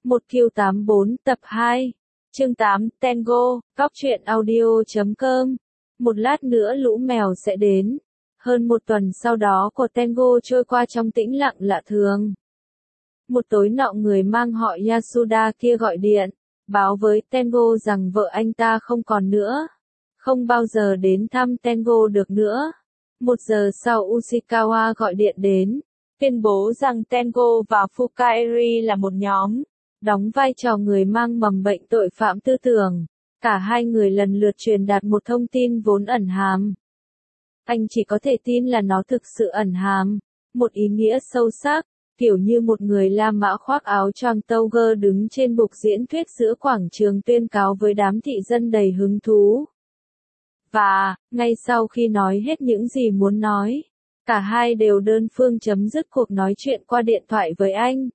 1Q84 tập 2. Chương 8, Tango, góc truyện audio.com. Một lát nữa lũ mèo sẽ đến. Hơn một tuần sau đó của Tango trôi qua trong tĩnh lặng lạ thường. Một tối nọ người mang họ Yasuda kia gọi điện, báo với Tango rằng vợ anh ta không còn nữa. Không bao giờ đến thăm Tango được nữa. 1 giờ sau Ushikawa gọi điện đến, tuyên bố rằng Tango và Fukaeri là một nhóm, đóng vai trò người mang mầm bệnh tội phạm tư tưởng. Cả hai người lần lượt truyền đạt một thông tin vốn ẩn hàm. Anh chỉ có thể tin là nó thực sự ẩn hàm một ý nghĩa sâu sắc, kiểu như một người La Mã khoác áo choàng toga đứng trên bục diễn thuyết giữa quảng trường tuyên cáo với đám thị dân đầy hứng thú. Và, ngay sau khi nói hết những gì muốn nói, cả hai đều đơn phương chấm dứt cuộc nói chuyện qua điện thoại với anh.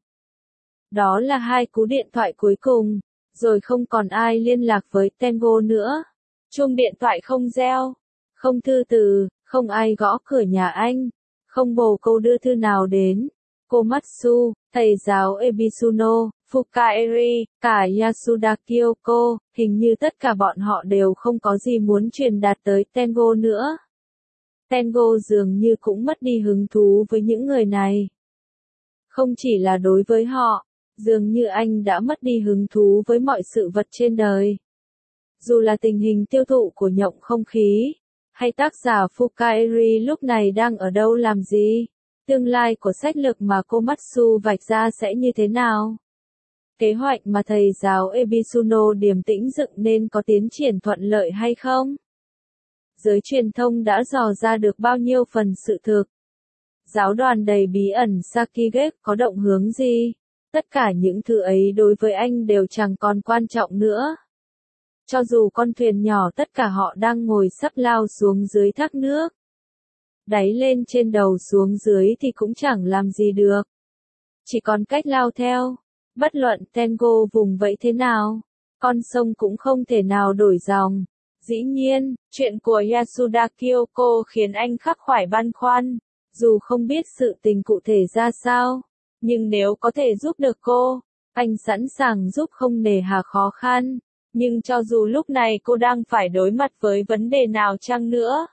Đó là hai cú điện thoại cuối cùng, rồi không còn ai liên lạc với Tango nữa. Chuông điện thoại không reo, không thư từ, không ai gõ cửa nhà anh, không bồ câu đưa thư nào đến. Komatsu, thầy giáo Ebisuno, Fukaeri, cả Yasuda Kyoko, hình như tất cả bọn họ đều không có gì muốn truyền đạt tới Tango nữa. Tango dường như cũng mất đi hứng thú với những người này. Không chỉ là đối với họ, dường như anh đã mất đi hứng thú với mọi sự vật trên đời. Dù là tình hình tiêu thụ của nhộng không khí, hay tác giả Fukaeri lúc này đang ở đâu làm gì, tương lai của sách lược mà Komatsu vạch ra sẽ như thế nào. Kế hoạch mà thầy giáo Ebisuno điềm tĩnh dựng nên có tiến triển thuận lợi hay không? Giới truyền thông đã dò ra được bao nhiêu phần sự thực? Giáo đoàn đầy bí ẩn Sakigake có động hướng gì? Tất cả những thứ ấy đối với anh đều chẳng còn quan trọng nữa. Cho dù con thuyền nhỏ tất cả họ đang ngồi sắp lao xuống dưới thác nước. Đáy lên trên đầu xuống dưới thì cũng chẳng làm gì được. Chỉ còn cách lao theo. Bất luận Tango vùng vẫy thế nào, con sông cũng không thể nào đổi dòng. Dĩ nhiên, chuyện của Yasuda Kyoko khiến anh khắc khoải băn khoăn, dù không biết sự tình cụ thể ra sao. Nhưng nếu có thể giúp được cô, anh sẵn sàng giúp không nề hà khó khăn. Nhưng cho dù lúc này cô đang phải đối mặt với vấn đề nào chăng nữa,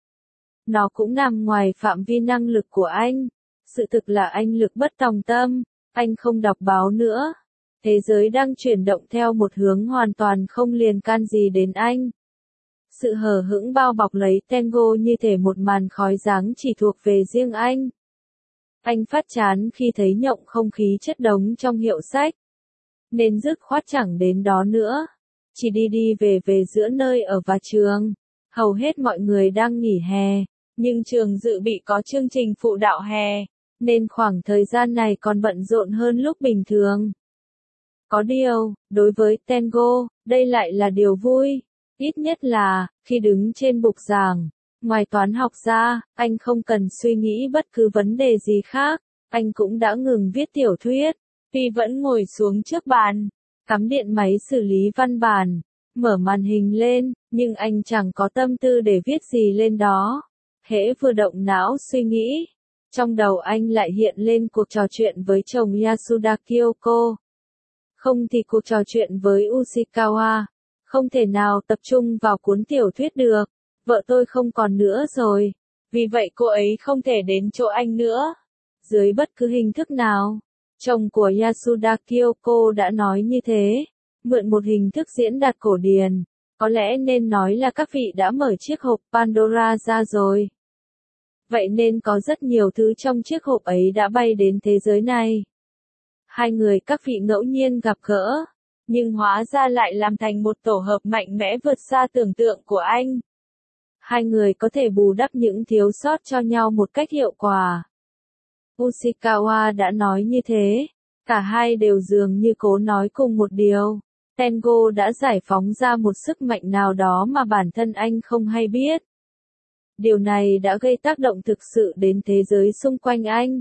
nó cũng nằm ngoài phạm vi năng lực của anh. Sự thực là anh lực bất tòng tâm, anh không đọc báo nữa. Thế giới đang chuyển động theo một hướng hoàn toàn không liên can gì đến anh. Sự hờ hững bao bọc lấy Tango như thể một màn khói dáng chỉ thuộc về riêng anh. Anh phát chán khi thấy nhộng không khí chất đống trong hiệu sách. Nên dứt khoát chẳng đến đó nữa. Chỉ đi về giữa nơi ở và trường. Hầu hết mọi người đang nghỉ hè. Nhưng trường dự bị có chương trình phụ đạo hè. Nên khoảng thời gian này còn bận rộn hơn lúc bình thường. Có điều, đối với Tango, đây lại là điều vui. Ít nhất là, khi đứng trên bục giảng, ngoài toán học ra, anh không cần suy nghĩ bất cứ vấn đề gì khác. Anh cũng đã ngừng viết tiểu thuyết. Tuy vẫn ngồi xuống trước bàn, cắm điện máy xử lý văn bản, mở màn hình lên, nhưng anh chẳng có tâm tư để viết gì lên đó. Hễ vừa động não suy nghĩ, trong đầu anh lại hiện lên cuộc trò chuyện với chồng Yasuda Kyoko. Không thì cuộc trò chuyện với Ushikawa. Không thể nào tập trung vào cuốn tiểu thuyết được. Vợ tôi không còn nữa rồi. Vì vậy cô ấy không thể đến chỗ anh nữa. Dưới bất cứ hình thức nào. Chồng của Yasuda Kyoko đã nói như thế. Mượn một hình thức diễn đạt cổ điển. Có lẽ nên nói là các vị đã mở chiếc hộp Pandora ra rồi. Vậy nên có rất nhiều thứ trong chiếc hộp ấy đã bay đến thế giới này. Hai người các vị ngẫu nhiên gặp gỡ. Nhưng hóa ra lại làm thành một tổ hợp mạnh mẽ vượt xa tưởng tượng của anh. Hai người có thể bù đắp những thiếu sót cho nhau một cách hiệu quả. Ushikawa đã nói như thế. Cả hai đều dường như cố nói cùng một điều. Tango đã giải phóng ra một sức mạnh nào đó mà bản thân anh không hay biết. Điều này đã gây tác động thực sự đến thế giới xung quanh anh.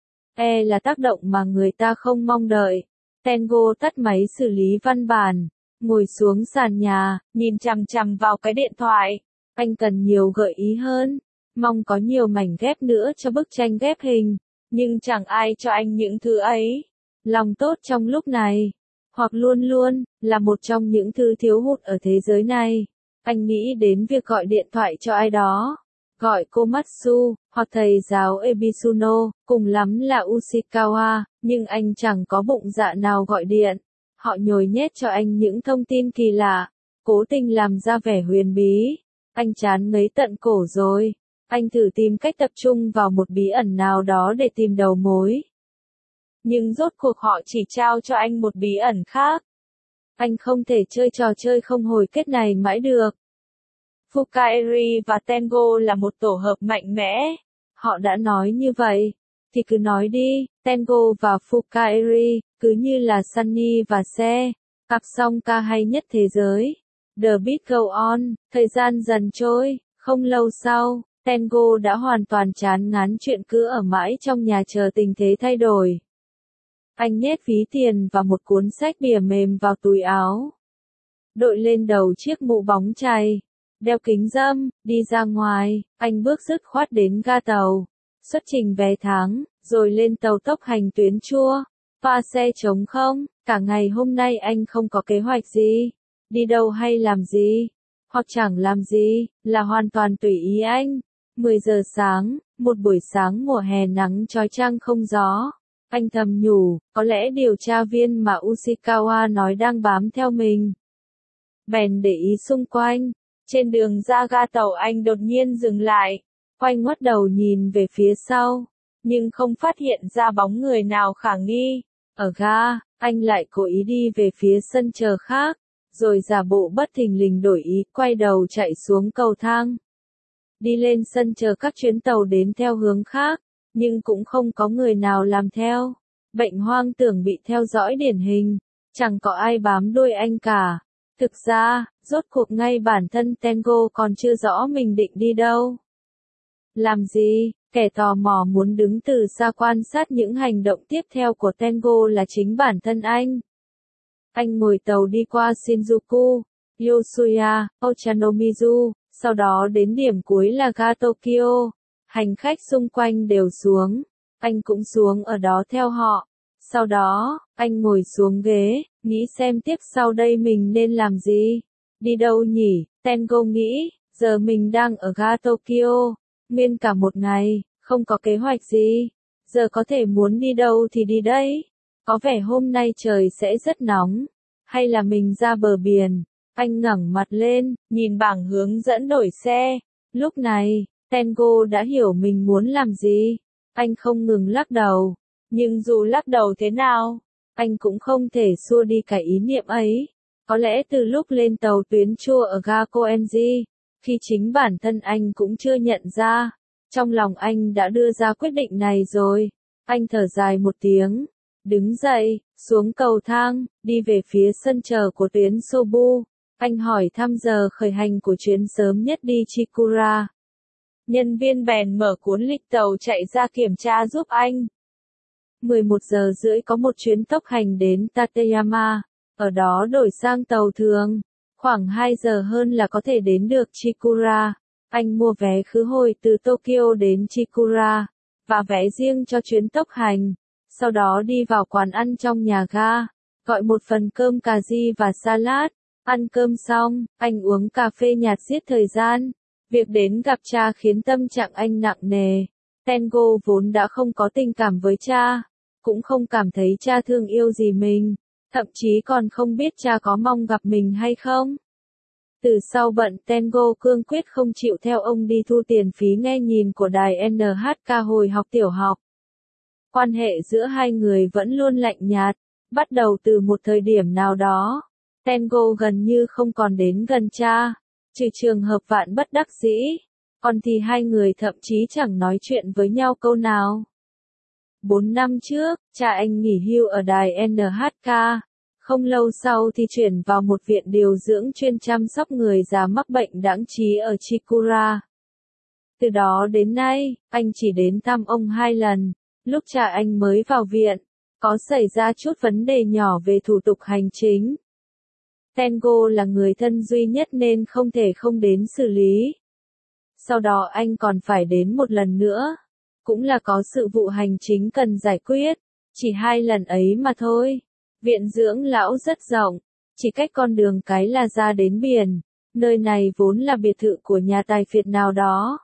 Là tác động mà người ta không mong đợi. Tango tắt máy xử lý văn bản, ngồi xuống sàn nhà, nhìn chằm chằm vào cái điện thoại. Anh cần nhiều gợi ý hơn, mong có nhiều mảnh ghép nữa cho bức tranh ghép hình, nhưng chẳng ai cho anh những thứ ấy. Lòng tốt trong lúc này, hoặc luôn luôn, là một trong những thứ thiếu hụt ở thế giới này. Anh nghĩ đến việc gọi điện thoại cho ai đó, gọi Komatsu, hoặc thầy giáo Ebisuno, cùng lắm là Ushikawa, nhưng anh chẳng có bụng dạ nào gọi điện. Họ nhồi nhét cho anh những thông tin kỳ lạ, cố tình làm ra vẻ huyền bí. Anh chán ngấy tận cổ rồi. Anh thử tìm cách tập trung vào một bí ẩn nào đó để tìm đầu mối. Nhưng rốt cuộc họ chỉ trao cho anh một bí ẩn khác. Anh không thể chơi trò chơi không hồi kết này mãi được. Fukaeri và Tengo là một tổ hợp mạnh mẽ. Họ đã nói như vậy. Thì cứ nói đi, Tengo và Fukaeri, cứ như là Sunny và Se, cặp song ca hay nhất thế giới. The beat go on, thời gian dần trôi, không lâu sau, Tengo đã hoàn toàn chán ngán chuyện cứ ở mãi trong nhà chờ tình thế thay đổi. Anh nhét ví tiền và một cuốn sách bìa mềm vào túi áo. Đội lên đầu chiếc mũ bóng chày, đeo kính râm, đi ra ngoài, anh bước dứt khoát đến ga tàu, xuất trình vé tháng, rồi lên tàu tốc hành tuyến chua. Pha xe trống không, cả ngày hôm nay anh không có kế hoạch gì, đi đâu hay làm gì, hoặc chẳng làm gì, là hoàn toàn tùy ý anh. 10 giờ sáng, một buổi sáng mùa hè nắng chói chang không gió. Anh thầm nhủ, có lẽ điều tra viên mà Ushikawa nói đang bám theo mình. Bèn để ý xung quanh. Trên đường ra ga tàu anh đột nhiên dừng lại, quay ngoắt đầu nhìn về phía sau, nhưng không phát hiện ra bóng người nào khả nghi. Ở ga, anh lại cố ý đi về phía sân chờ khác, rồi giả bộ bất thình lình đổi ý, quay đầu chạy xuống cầu thang. Đi lên sân chờ các chuyến tàu đến theo hướng khác, nhưng cũng không có người nào làm theo. Bệnh hoang tưởng bị theo dõi điển hình, chẳng có ai bám đuôi anh cả. Thực ra, rốt cuộc ngay bản thân Tengo còn chưa rõ mình định đi đâu. Làm gì, kẻ tò mò muốn đứng từ xa quan sát những hành động tiếp theo của Tengo là chính bản thân anh. Anh ngồi tàu đi qua Shinjuku, Yosuya, Ochanomizu, sau đó đến điểm cuối là ga Tokyo. Hành khách xung quanh đều xuống, anh cũng xuống ở đó theo họ. Sau đó, anh ngồi xuống ghế, nghĩ xem tiếp sau đây mình nên làm gì. Đi đâu nhỉ? Tengo nghĩ, giờ mình đang ở ga Tokyo, nguyên cả một ngày, không có kế hoạch gì. Giờ có thể muốn đi đâu thì đi đấy. Có vẻ hôm nay trời sẽ rất nóng. Hay là mình ra bờ biển? Anh ngẩng mặt lên, nhìn bảng hướng dẫn đổi xe. Lúc này, Tengo đã hiểu mình muốn làm gì. Anh không ngừng lắc đầu. Nhưng dù lắc đầu thế nào, anh cũng không thể xua đi cái ý niệm ấy. Có lẽ từ lúc lên tàu tuyến chua ở ga Koenji, khi chính bản thân anh cũng chưa nhận ra, trong lòng anh đã đưa ra quyết định này rồi. Anh thở dài một tiếng, đứng dậy, xuống cầu thang, đi về phía sân chờ của tuyến Sobu. Anh hỏi thăm giờ khởi hành của chuyến sớm nhất đi Chikura. Nhân viên bèn mở cuốn lịch tàu chạy ra kiểm tra giúp anh. 11 giờ rưỡi có một chuyến tốc hành đến Tateyama, ở đó đổi sang tàu thường. Khoảng 2 giờ hơn là có thể đến được Chikura. Anh mua vé khứ hồi từ Tokyo đến Chikura, và vé riêng cho chuyến tốc hành. Sau đó đi vào quán ăn trong nhà ga, gọi một phần cơm cà ri và salad. Ăn cơm xong, anh uống cà phê nhạt giết thời gian. Việc đến gặp cha khiến tâm trạng anh nặng nề. Tengo vốn đã không có tình cảm với cha, cũng không cảm thấy cha thương yêu gì mình, thậm chí còn không biết cha có mong gặp mình hay không. Từ sau bận Tengo cương quyết không chịu theo ông đi thu tiền phí nghe nhìn của đài NHK hồi học tiểu học. Quan hệ giữa hai người vẫn luôn lạnh nhạt, bắt đầu từ một thời điểm nào đó. Tengo gần như không còn đến gần cha, trừ trường hợp vạn bất đắc dĩ, còn thì hai người thậm chí chẳng nói chuyện với nhau câu nào. 4 năm trước, cha anh nghỉ hưu ở đài NHK, không lâu sau thì chuyển vào một viện điều dưỡng chuyên chăm sóc người già mắc bệnh đãng trí ở Chikura. Từ đó đến nay, anh chỉ đến thăm ông 2 lần, lúc cha anh mới vào viện, có xảy ra chút vấn đề nhỏ về thủ tục hành chính. Tengo là người thân duy nhất nên không thể không đến xử lý. Sau đó anh còn phải đến một lần nữa, cũng là có sự vụ hành chính cần giải quyết, chỉ 2 lần ấy mà thôi. Viện dưỡng lão rất rộng, chỉ cách con đường cái là ra đến biển. Nơi này vốn là biệt thự của nhà tài phiệt nào đó.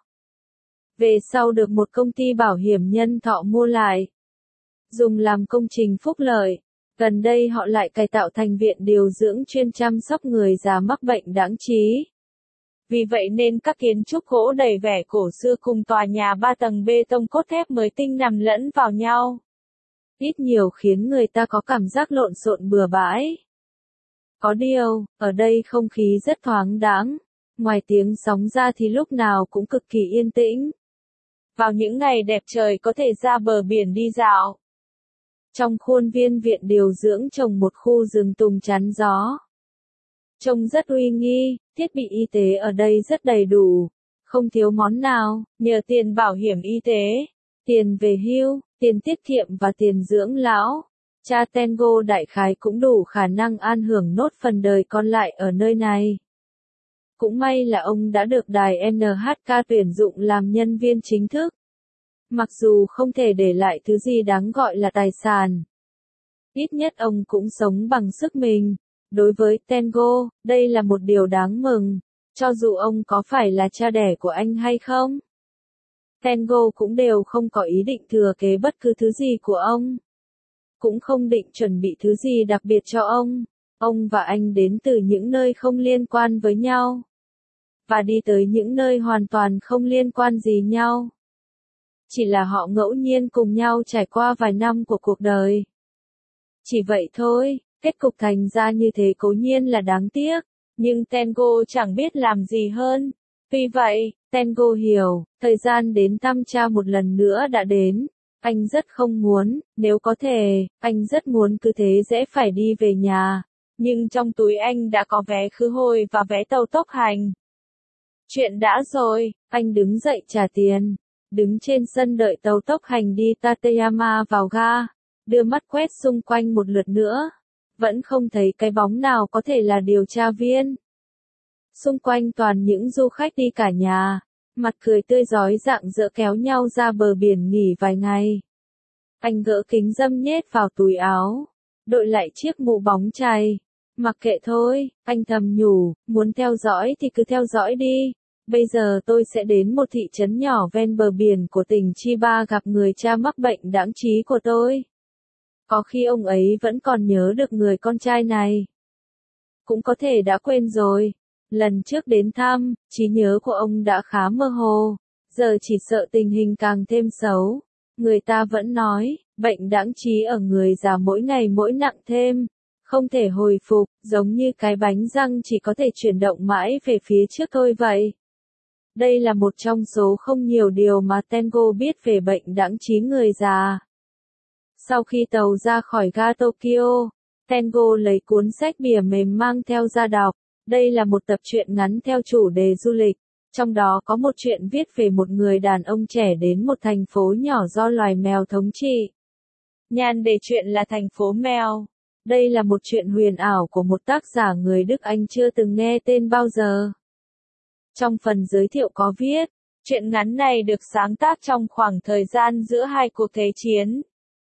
Về sau được một công ty bảo hiểm nhân thọ mua lại, dùng làm công trình phúc lợi. Gần đây họ lại cải tạo thành viện điều dưỡng chuyên chăm sóc người già mắc bệnh đãng trí. Vì vậy nên các kiến trúc gỗ đầy vẻ cổ xưa cùng tòa nhà 3 tầng bê tông cốt thép mới tinh nằm lẫn vào nhau. Ít nhiều khiến người ta có cảm giác lộn xộn bừa bãi. Có điều, ở đây không khí rất thoáng đãng, ngoài tiếng sóng ra thì lúc nào cũng cực kỳ yên tĩnh. Vào những ngày đẹp trời có thể ra bờ biển đi dạo. Trong khuôn viên viện điều dưỡng trồng một khu rừng tùng chắn gió. Trông rất uy nghi, thiết bị y tế ở đây rất đầy đủ, không thiếu món nào, nhờ tiền bảo hiểm y tế, tiền về hưu, tiền tiết kiệm và tiền dưỡng lão. Cha Tengo đại khái cũng đủ khả năng an hưởng nốt phần đời còn lại ở nơi này. Cũng may là ông đã được đài NHK tuyển dụng làm nhân viên chính thức. Mặc dù không thể để lại thứ gì đáng gọi là tài sản. Ít nhất ông cũng sống bằng sức mình. Đối với Tengo, đây là một điều đáng mừng, cho dù ông có phải là cha đẻ của anh hay không. Tengo cũng đều không có ý định thừa kế bất cứ thứ gì của ông. Cũng không định chuẩn bị thứ gì đặc biệt cho ông. Ông và anh đến từ những nơi không liên quan với nhau. Và đi tới những nơi hoàn toàn không liên quan gì nhau. Chỉ là họ ngẫu nhiên cùng nhau trải qua vài năm của cuộc đời. Chỉ vậy thôi, kết cục thành ra như thế cố nhiên là đáng tiếc. Nhưng Tengo chẳng biết làm gì hơn. Vì vậy, Tengo hiểu, thời gian đến thăm cha một lần nữa đã đến. Anh rất không muốn, nếu có thể, anh rất muốn cứ thế dễ phải đi về nhà. Nhưng trong túi anh đã có vé khứ hồi và vé tàu tốc hành. Chuyện đã rồi, anh đứng dậy trả tiền. Đứng trên sân đợi tàu tốc hành đi Tateyama vào ga. Đưa mắt quét xung quanh một lượt nữa. Vẫn không thấy cái bóng nào có thể là điều tra viên. Xung quanh toàn những du khách đi cả nhà. Mặt cười tươi rói rạng rỡ kéo nhau ra bờ biển nghỉ vài ngày. Anh gỡ kính râm nhét vào túi áo. Đội lại chiếc mũ bóng chày. Mặc kệ thôi, anh thầm nhủ, muốn theo dõi thì cứ theo dõi đi. Bây giờ tôi sẽ đến một thị trấn nhỏ ven bờ biển của tỉnh Chiba gặp người cha mắc bệnh đãng trí của tôi. Có khi ông ấy vẫn còn nhớ được người con trai này. Cũng có thể đã quên rồi. Lần trước đến thăm, trí nhớ của ông đã khá mơ hồ. Giờ chỉ sợ tình hình càng thêm xấu. Người ta vẫn nói, bệnh đãng trí ở người già mỗi ngày mỗi nặng thêm. Không thể hồi phục, giống như cái bánh răng chỉ có thể chuyển động mãi về phía trước thôi vậy. Đây là một trong số không nhiều điều mà Tengo biết về bệnh đãng trí người già. Sau khi tàu ra khỏi ga Tokyo, Tengo lấy cuốn sách bìa mềm mang theo ra đọc. Đây là một tập truyện ngắn theo chủ đề du lịch. Trong đó có một chuyện viết về một người đàn ông trẻ đến một thành phố nhỏ do loài mèo thống trị. Nhan đề truyện là Thành phố mèo. Đây là một chuyện huyền ảo của một tác giả người Đức Anh chưa từng nghe tên bao giờ. Trong phần giới thiệu có viết, truyện ngắn này được sáng tác trong khoảng thời gian giữa hai cuộc thế chiến.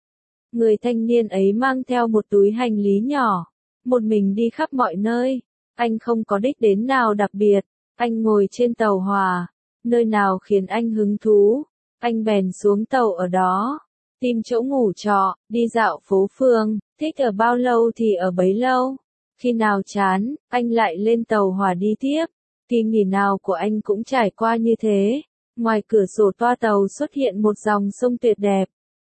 Người thanh niên ấy mang theo một túi hành lý nhỏ, một mình đi khắp mọi nơi. Anh không có đích đến nào đặc biệt, anh ngồi trên tàu hỏa, nơi nào khiến anh hứng thú, anh bèn xuống tàu ở đó, tìm chỗ ngủ trọ, đi dạo phố phường, thích ở bao lâu thì ở bấy lâu. Khi nào chán, anh lại lên tàu hỏa đi tiếp. Kỳ nghỉ nào của anh cũng trải qua như thế. Ngoài cửa sổ toa tàu xuất hiện một dòng sông tuyệt đẹp.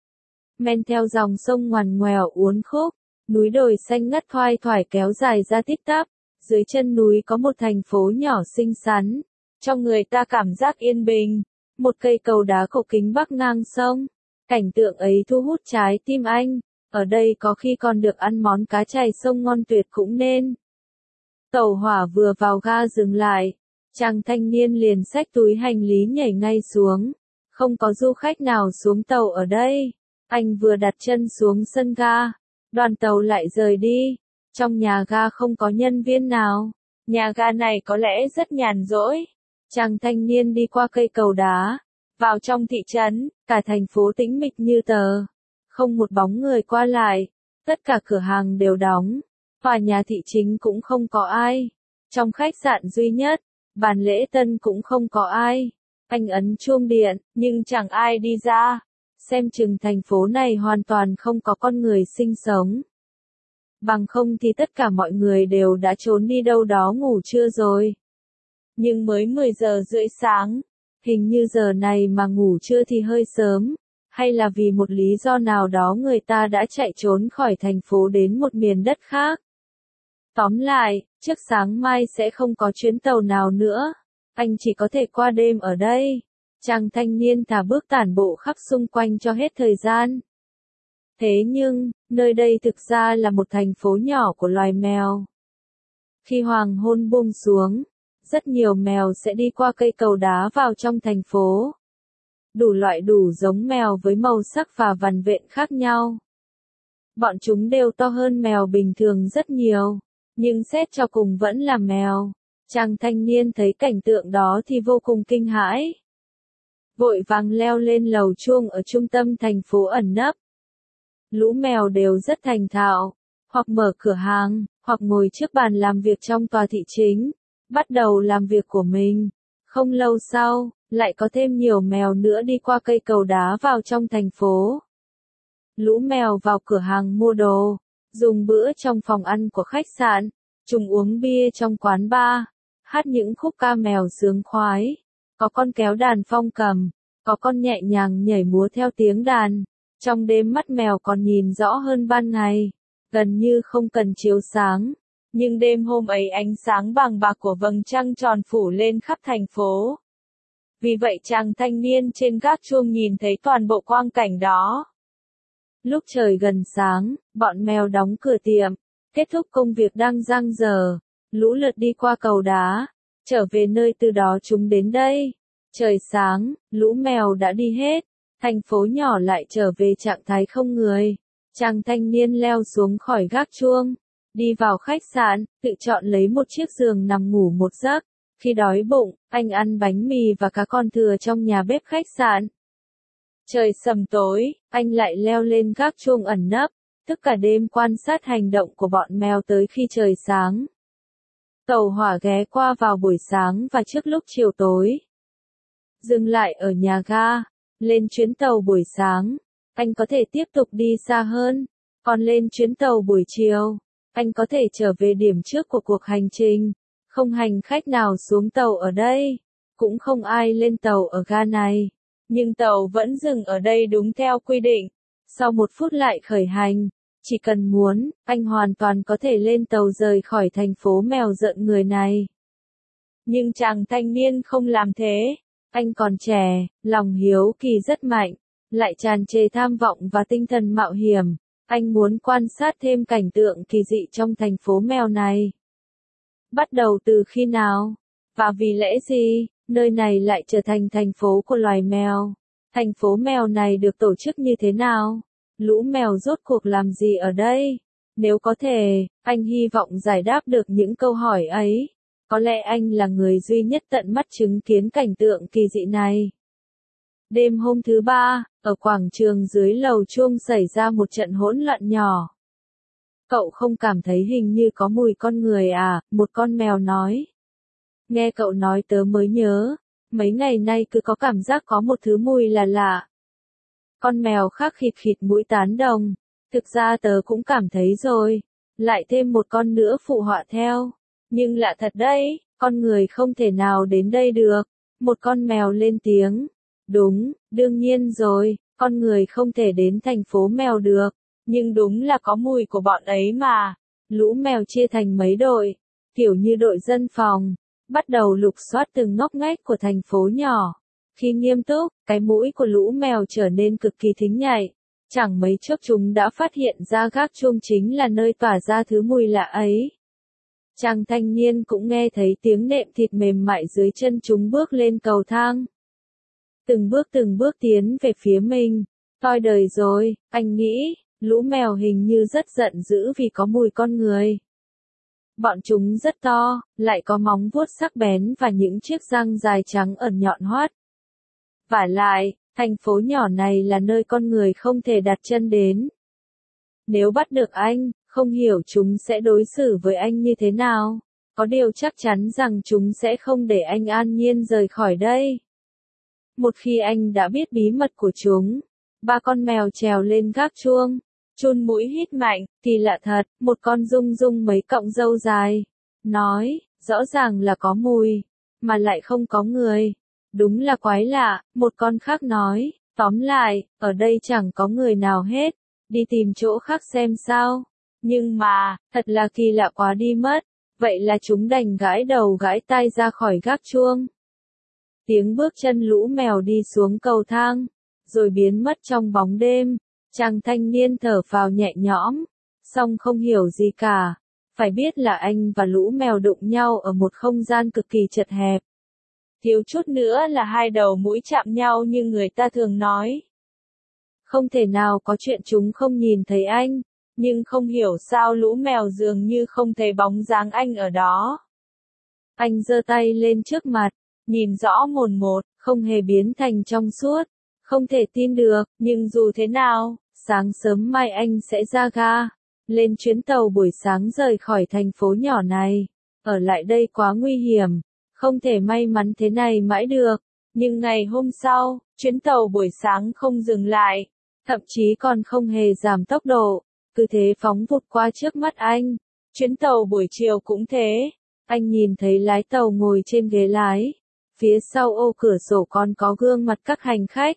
Men theo dòng sông ngoằn ngoèo uốn khúc, núi đồi xanh ngắt thoai thoải kéo dài ra tít tắp. Dưới chân núi có một thành phố nhỏ xinh xắn, cho người ta cảm giác yên bình. Một cây cầu đá cổ kính bắc ngang sông. Cảnh tượng ấy thu hút trái tim anh. Ở đây có khi còn được ăn món cá chày sông ngon tuyệt cũng nên. Tàu hỏa vừa vào ga dừng lại. Chàng thanh niên liền xách túi hành lý nhảy ngay xuống. Không có du khách nào xuống tàu ở đây. Anh vừa đặt chân xuống sân ga. Đoàn tàu lại rời đi. Trong nhà ga không có nhân viên nào. Nhà ga này có lẽ rất nhàn rỗi. Chàng thanh niên đi qua cây cầu đá. Vào trong thị trấn, cả thành phố tĩnh mịch như tờ. Không một bóng người qua lại. Tất cả cửa hàng đều đóng. Tòa nhà thị chính cũng không có ai. Trong khách sạn duy nhất, bàn lễ tân cũng không có ai. Anh ấn chuông điện, nhưng chẳng ai đi ra. Xem chừng thành phố này hoàn toàn không có con người sinh sống. Bằng không thì tất cả mọi người đều đã trốn đi đâu đó ngủ trưa rồi. Nhưng mới 10 giờ rưỡi sáng, hình như giờ này mà ngủ trưa thì hơi sớm, hay là vì một lý do nào đó người ta đã chạy trốn khỏi thành phố đến một miền đất khác. Tóm lại, trước sáng mai sẽ không có chuyến tàu nào nữa, anh chỉ có thể qua đêm ở đây. Chàng thanh niên thả bước tản bộ khắp xung quanh cho hết thời gian. Thế nhưng, nơi đây thực ra là một thành phố nhỏ của loài mèo. Khi hoàng hôn buông xuống, rất nhiều mèo sẽ đi qua cây cầu đá vào trong thành phố. Đủ loại đủ giống mèo với màu sắc và vằn vện khác nhau. Bọn chúng đều to hơn mèo bình thường rất nhiều, nhưng xét cho cùng vẫn là mèo. Chàng thanh niên thấy cảnh tượng đó thì vô cùng kinh hãi. Vội vàng leo lên lầu chuông ở trung tâm thành phố ẩn nấp. Lũ mèo đều rất thành thạo, hoặc mở cửa hàng, hoặc ngồi trước bàn làm việc trong tòa thị chính, bắt đầu làm việc của mình. Không lâu sau, lại có thêm nhiều mèo nữa đi qua cây cầu đá vào trong thành phố. Lũ mèo vào cửa hàng mua đồ, dùng bữa trong phòng ăn của khách sạn, chúng uống bia trong quán bar, hát những khúc ca mèo sướng khoái. Có con kéo đàn phong cầm, có con nhẹ nhàng nhảy múa theo tiếng đàn. Trong đêm mắt mèo còn nhìn rõ hơn ban ngày, gần như không cần chiếu sáng. Nhưng đêm hôm ấy ánh sáng vàng bạc của vầng trăng tròn phủ lên khắp thành phố. Vì vậy chàng thanh niên trên gác chuông nhìn thấy toàn bộ quang cảnh đó. Lúc trời gần sáng, bọn mèo đóng cửa tiệm, kết thúc công việc đang dang dở, lũ lượt đi qua cầu đá, trở về nơi từ đó chúng đến đây. Trời sáng, lũ mèo đã đi hết, thành phố nhỏ lại trở về trạng thái không người. Chàng thanh niên leo xuống khỏi gác chuông, đi vào khách sạn, tự chọn lấy một chiếc giường nằm ngủ một giấc. Khi đói bụng, anh ăn bánh mì và cá con thừa trong nhà bếp khách sạn. Trời sầm tối, anh lại leo lên gác chuông ẩn nấp, tức cả đêm quan sát hành động của bọn mèo tới khi trời sáng. Tàu hỏa ghé qua vào buổi sáng và trước lúc chiều tối. Dừng lại ở nhà ga, lên chuyến tàu buổi sáng, anh có thể tiếp tục đi xa hơn, còn lên chuyến tàu buổi chiều, anh có thể trở về điểm trước của cuộc hành trình. Không hành khách nào xuống tàu ở đây, cũng không ai lên tàu ở ga này, nhưng tàu vẫn dừng ở đây đúng theo quy định. Sau 1 phút lại khởi hành, chỉ cần muốn, anh hoàn toàn có thể lên tàu rời khỏi thành phố mèo rợn người này. Nhưng chàng thanh niên không làm thế, anh còn trẻ, lòng hiếu kỳ rất mạnh, lại tràn trề tham vọng và tinh thần mạo hiểm. Anh muốn quan sát thêm cảnh tượng kỳ dị trong thành phố mèo này. Bắt đầu từ khi nào? Và vì lẽ gì, nơi này lại trở thành thành phố của loài mèo? Thành phố mèo này được tổ chức như thế nào? Lũ mèo rốt cuộc làm gì ở đây? Nếu có thể, anh hy vọng giải đáp được những câu hỏi ấy. Có lẽ anh là người duy nhất tận mắt chứng kiến cảnh tượng kỳ dị này. Đêm hôm thứ Ba, ở quảng trường dưới lầu chuông xảy ra một trận hỗn loạn nhỏ. Cậu không cảm thấy hình như có mùi con người à? Một con mèo nói. Nghe cậu nói tớ mới nhớ, mấy ngày nay cứ có cảm giác có một thứ mùi là lạ. Con mèo khác khịt khịt mũi tán đồng. Thực ra tớ cũng cảm thấy rồi. Lại thêm một con nữa phụ họa theo. Nhưng lạ thật đấy, con người không thể nào đến đây được. Một con mèo lên tiếng. Đúng, đương nhiên rồi, con người không thể đến thành phố mèo được. Nhưng đúng là có mùi của bọn ấy mà. Lũ mèo chia thành mấy đội, kiểu như đội dân phòng, bắt đầu lục soát từng ngóc ngách của thành phố nhỏ. Khi nghiêm túc, cái mũi của lũ mèo trở nên cực kỳ thính nhạy. Chẳng mấy chốc chúng đã phát hiện ra gác chuông chính là nơi tỏa ra thứ mùi lạ ấy. Chàng thanh niên cũng nghe thấy tiếng nệm thịt mềm mại dưới chân chúng bước lên cầu thang. Từng bước tiến về phía mình. Toi đời rồi, anh nghĩ. Lũ mèo hình như rất giận dữ vì có mùi con người. Bọn chúng rất to, lại có móng vuốt sắc bén và những chiếc răng dài trắng ẩn nhọn hoắt. Vả lại, thành phố nhỏ này là nơi con người không thể đặt chân đến. Nếu bắt được anh, không hiểu chúng sẽ đối xử với anh như thế nào. Có điều chắc chắn rằng chúng sẽ không để anh an nhiên rời khỏi đây. Một khi anh đã biết bí mật của chúng, ba con mèo trèo lên gác chuông, chun mũi hít mạnh, kỳ lạ thật, một con rung rung mấy cọng râu dài, nói, rõ ràng là có mùi, mà lại không có người. Đúng là quái lạ, một con khác nói, tóm lại, ở đây chẳng có người nào hết, đi tìm chỗ khác xem sao. Nhưng mà, thật là kỳ lạ quá đi mất, vậy là chúng đành gãi đầu gãi tai ra khỏi gác chuông. Tiếng bước chân lũ mèo đi xuống cầu thang, rồi biến mất trong bóng đêm. Chàng thanh niên thở phào nhẹ nhõm, song không hiểu gì cả. Phải biết là anh và lũ mèo đụng nhau ở một không gian cực kỳ chật hẹp. Thiếu chút nữa là hai đầu mũi chạm nhau như người ta thường nói. Không thể nào có chuyện chúng không nhìn thấy anh, nhưng không hiểu sao lũ mèo dường như không thấy bóng dáng anh ở đó. Anh giơ tay lên trước mặt, nhìn rõ mồn một, không hề biến thành trong suốt. Không thể tin được, nhưng dù thế nào, sáng sớm mai anh sẽ ra ga, lên chuyến tàu buổi sáng rời khỏi thành phố nhỏ này. Ở lại đây quá nguy hiểm, không thể may mắn thế này mãi được. Nhưng ngày hôm sau, chuyến tàu buổi sáng không dừng lại, thậm chí còn không hề giảm tốc độ, cứ thế phóng vụt qua trước mắt anh. Chuyến tàu buổi chiều cũng thế, anh nhìn thấy lái tàu ngồi trên ghế lái, phía sau ô cửa sổ còn có gương mặt các hành khách.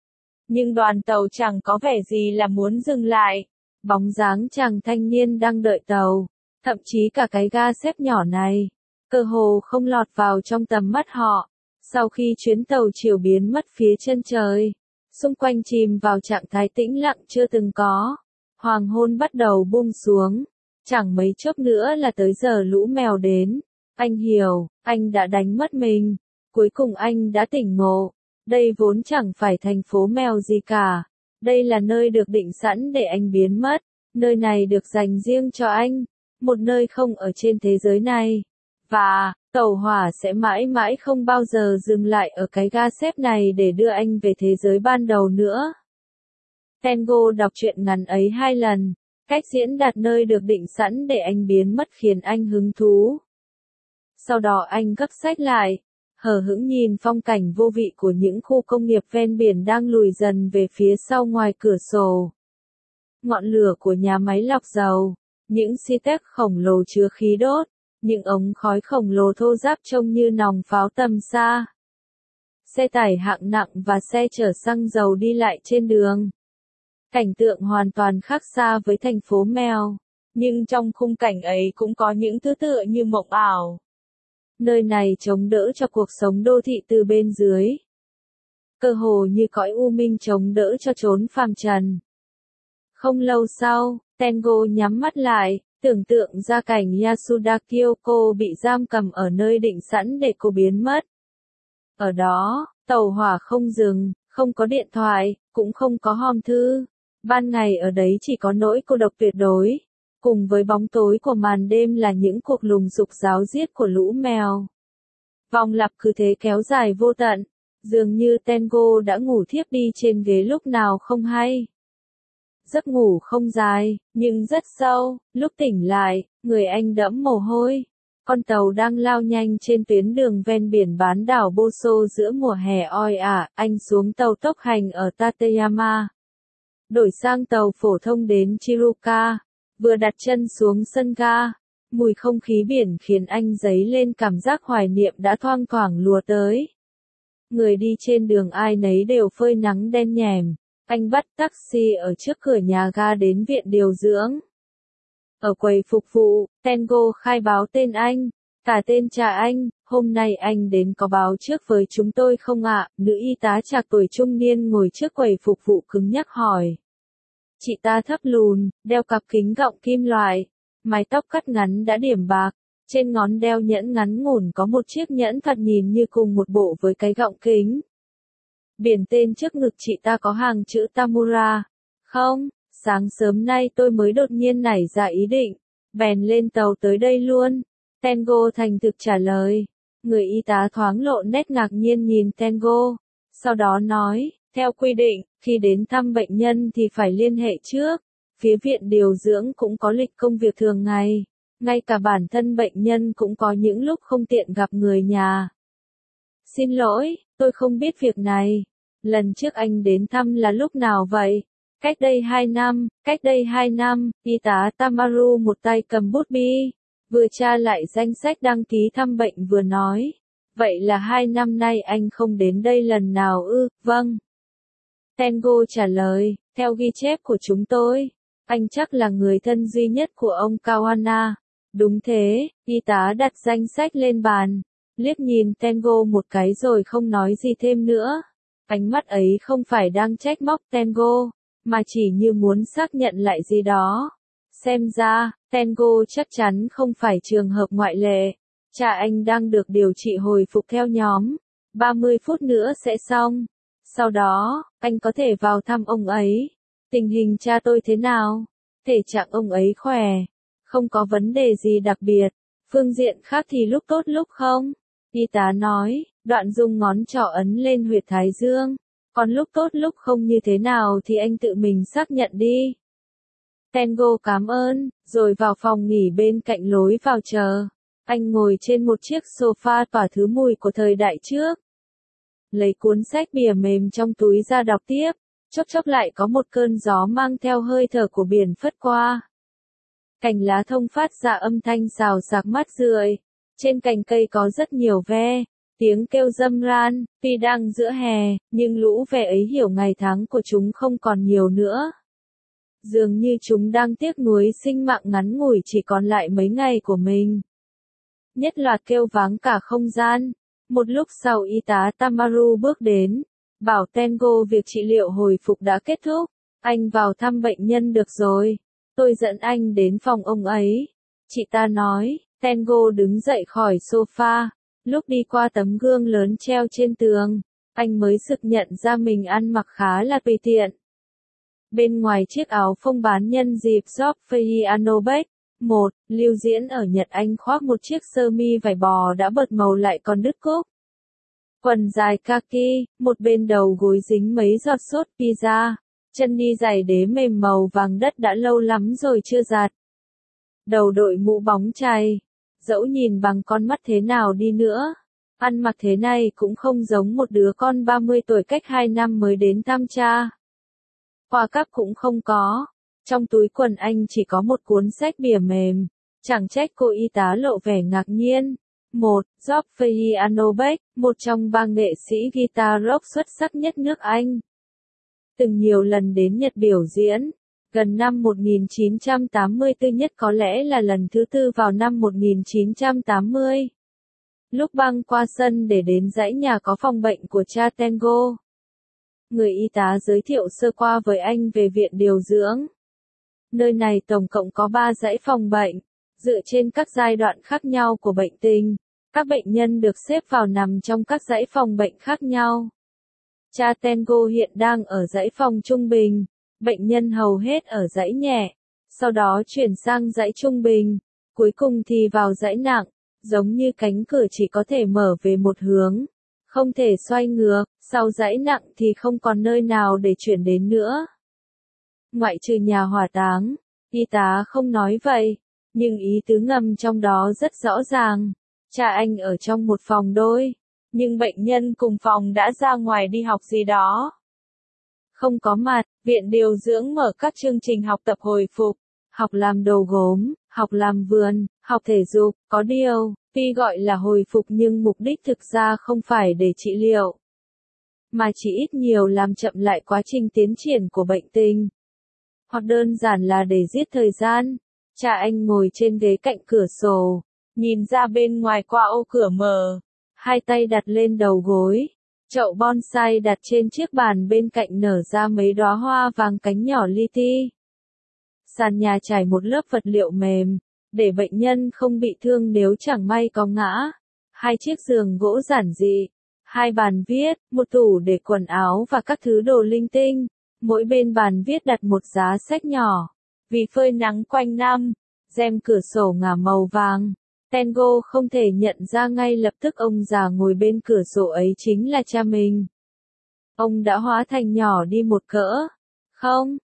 Nhưng đoàn tàu chẳng có vẻ gì là muốn dừng lại. Bóng dáng chàng thanh niên đang đợi tàu, thậm chí cả cái ga xếp nhỏ này, cơ hồ không lọt vào trong tầm mắt họ. Sau khi chuyến tàu chiều biến mất phía chân trời, xung quanh chìm vào trạng thái tĩnh lặng chưa từng có. Hoàng hôn bắt đầu buông xuống, chẳng mấy chốc nữa là tới giờ lũ mèo đến. Anh hiểu, anh đã đánh mất mình. Cuối cùng anh đã tỉnh ngộ. Đây vốn chẳng phải thành phố mèo gì cả. Đây là nơi được định sẵn để anh biến mất. Nơi này được dành riêng cho anh. Một nơi không ở trên thế giới này. Và, tàu hỏa sẽ mãi mãi không bao giờ dừng lại ở cái ga xếp này để đưa anh về thế giới ban đầu nữa. Tengo đọc truyện ngắn ấy 2 lần. Cách diễn đạt nơi được định sẵn để anh biến mất khiến anh hứng thú. Sau đó anh gấp sách lại, hờ hững nhìn phong cảnh vô vị của những khu công nghiệp ven biển đang lùi dần về phía sau ngoài cửa sổ. Ngọn lửa của nhà máy lọc dầu, những xi tech khổng lồ chứa khí đốt, những ống khói khổng lồ thô ráp trông như nòng pháo tầm xa. Xe tải hạng nặng và xe chở xăng dầu đi lại trên đường. Cảnh tượng hoàn toàn khác xa với thành phố mèo, nhưng trong khung cảnh ấy cũng có những thứ tựa như mộng ảo. Nơi này chống đỡ cho cuộc sống đô thị từ bên dưới. Cơ hồ như cõi u minh chống đỡ cho chốn phàm trần. Không lâu sau, Tengo nhắm mắt lại, tưởng tượng ra cảnh Yasuda Kyoko bị giam cầm ở nơi định sẵn để cô biến mất. Ở đó, tàu hỏa không dừng, không có điện thoại, cũng không có hòm thư. Ban ngày ở đấy chỉ có nỗi cô độc tuyệt đối. Cùng với bóng tối của màn đêm là những cuộc lùng sục ráo riết của lũ mèo. Vòng lặp cứ thế kéo dài vô tận, dường như Tengo đã ngủ thiếp đi trên ghế lúc nào không hay. Giấc ngủ không dài, nhưng rất sâu, lúc tỉnh lại, người anh đẫm mồ hôi. Con tàu đang lao nhanh trên tuyến đường ven biển bán đảo Boso giữa mùa hè oi ả, anh xuống tàu tốc hành ở Tateyama. Đổi sang tàu phổ thông đến Chiruka. Vừa đặt chân xuống sân ga, mùi không khí biển khiến anh dấy lên cảm giác hoài niệm đã thoang thoảng lùa tới. Người đi trên đường ai nấy đều phơi nắng đen nhèm. Anh bắt taxi ở trước cửa nhà ga đến viện điều dưỡng. Ở quầy phục vụ, Tengo khai báo tên anh, cả tên cha anh. Hôm nay anh đến có báo trước với chúng tôi không ạ? Nữ y tá trạc tuổi trung niên ngồi trước quầy phục vụ cứng nhắc hỏi. Chị ta thấp lùn, đeo cặp kính gọng kim loại, mái tóc cắt ngắn đã điểm bạc, trên ngón đeo nhẫn ngắn ngủn có một chiếc nhẫn thật nhìn như cùng một bộ với cái gọng kính. Biển tên trước ngực chị ta có hàng chữ Tamura. Không, sáng sớm nay tôi mới đột nhiên nảy ra ý định, bèn lên tàu tới đây luôn. Tengo thành thực trả lời. Người y tá thoáng lộ nét ngạc nhiên nhìn Tengo, sau đó nói, theo quy định, khi đến thăm bệnh nhân thì phải liên hệ trước. Phía viện điều dưỡng cũng có lịch công việc thường ngày, ngay cả bản thân bệnh nhân cũng có những lúc không tiện gặp người nhà. Xin lỗi, tôi không biết việc này. Lần trước anh đến thăm là lúc nào vậy? Cách đây 2 năm, y tá Tamaru một tay cầm bút bi, vừa tra lại danh sách đăng ký thăm bệnh vừa nói. Vậy là 2 năm nay anh không đến đây lần nào ư? Vâng. Tengo trả lời, theo ghi chép của chúng tôi, anh chắc là người thân duy nhất của ông Kawana. Đúng thế, y tá đặt danh sách lên bàn, liếc nhìn Tengo một cái rồi không nói gì thêm nữa. Ánh mắt ấy không phải đang trách móc Tengo, mà chỉ như muốn xác nhận lại gì đó. Xem ra, Tengo chắc chắn không phải trường hợp ngoại lệ. Cha anh đang được điều trị hồi phục theo nhóm. 30 phút nữa sẽ xong. Sau đó, anh có thể vào thăm ông ấy. Tình hình cha tôi thế nào? Thể trạng ông ấy khỏe. Không có vấn đề gì đặc biệt. Phương diện khác thì lúc tốt lúc không. Y tá nói, đoạn dùng ngón trỏ ấn lên huyệt thái dương. Còn lúc tốt lúc không như thế nào thì anh tự mình xác nhận đi. Tengo cảm ơn, rồi vào phòng nghỉ bên cạnh lối vào chờ. Anh ngồi trên một chiếc sofa tỏa thứ mùi của thời đại trước. Lấy cuốn sách bìa mềm trong túi ra đọc tiếp, chốc chốc lại có một cơn gió mang theo hơi thở của biển phất qua. Cành lá thông phát ra âm thanh xào xạc mát rượi. Trên cành cây có rất nhiều ve, tiếng kêu râm ran, tuy đang giữa hè, nhưng lũ ve ấy hiểu ngày tháng của chúng không còn nhiều nữa. Dường như chúng đang tiếc nuối sinh mạng ngắn ngủi chỉ còn lại mấy ngày của mình. Nhất loạt kêu váng cả không gian. Một lúc sau y tá Tamaru bước đến, bảo Tengo việc trị liệu hồi phục đã kết thúc. Anh vào thăm bệnh nhân được rồi. Tôi dẫn anh đến phòng ông ấy. Chị ta nói. Tengo đứng dậy khỏi sofa. Lúc đi qua tấm gương lớn treo trên tường, anh mới sực nhận ra mình ăn mặc khá là tùy tiện. Bên ngoài chiếc áo phông bán nhân dịp Job Feianobek, lưu diễn ở Nhật, anh khoác một chiếc sơ mi vải bò đã bợt màu lại còn đứt cúc. Quần dài kaki, một bên đầu gối dính mấy giọt sốt pizza, chân đi giày đế mềm màu vàng đất đã lâu lắm rồi chưa giặt. Đầu đội mũ bóng chày, dẫu nhìn bằng con mắt thế nào đi nữa, ăn mặc thế này cũng không giống một đứa con 30 tuổi cách 2 năm mới đến thăm cha. Hoa cắp cũng không có. Trong túi quần anh chỉ có một cuốn sách bìa mềm. Chẳng trách cô y tá lộ vẻ ngạc nhiên. Job Feianobek, một trong ba nghệ sĩ guitar rock xuất sắc nhất nước Anh. Từng nhiều lần đến Nhật biểu diễn. Gần năm 1984, nhất có lẽ là lần thứ tư vào năm 1980. Lúc băng qua sân để đến dãy nhà có phòng bệnh của cha Tengo, người y tá giới thiệu sơ qua với anh về viện điều dưỡng. Nơi này tổng cộng có 3 dãy phòng bệnh, dựa trên các giai đoạn khác nhau của bệnh tình. Các bệnh nhân được xếp vào nằm trong các dãy phòng bệnh khác nhau. Cha Tengo hiện đang ở dãy phòng trung bình, bệnh nhân hầu hết ở dãy nhẹ, sau đó chuyển sang dãy trung bình, cuối cùng thì vào dãy nặng, giống như cánh cửa chỉ có thể mở về một hướng, không thể xoay ngược, sau dãy nặng thì không còn nơi nào để chuyển đến nữa. Ngoại trừ nhà hỏa táng, y tá không nói vậy, nhưng ý tứ ngầm trong đó rất rõ ràng. Cha anh ở trong một phòng đôi, nhưng bệnh nhân cùng phòng đã ra ngoài đi học gì đó. Không có mặt, viện điều dưỡng mở các chương trình học tập hồi phục, học làm đồ gốm, học làm vườn, học thể dục, có điều, tuy gọi là hồi phục nhưng mục đích thực ra không phải để trị liệu, mà chỉ ít nhiều làm chậm lại quá trình tiến triển của bệnh tình. Hoặc đơn giản là để giết thời gian. Cha anh ngồi trên ghế cạnh cửa sổ, nhìn ra bên ngoài qua ô cửa mở, hai tay đặt lên đầu gối. Chậu bonsai đặt trên chiếc bàn bên cạnh nở ra mấy đóa hoa vàng cánh nhỏ li ti. Sàn nhà trải một lớp vật liệu mềm, để bệnh nhân không bị thương nếu chẳng may có ngã. 2 chiếc giường gỗ giản dị, 2 bàn viết, một tủ để quần áo và các thứ đồ linh tinh. Mỗi bên bàn viết đặt một giá sách nhỏ. Vì phơi nắng quanh năm, rèm cửa sổ ngả màu vàng. Tengo không thể nhận ra ngay lập tức ông già ngồi bên cửa sổ ấy chính là cha mình. Ông đã hóa thành nhỏ đi một cỡ. Không,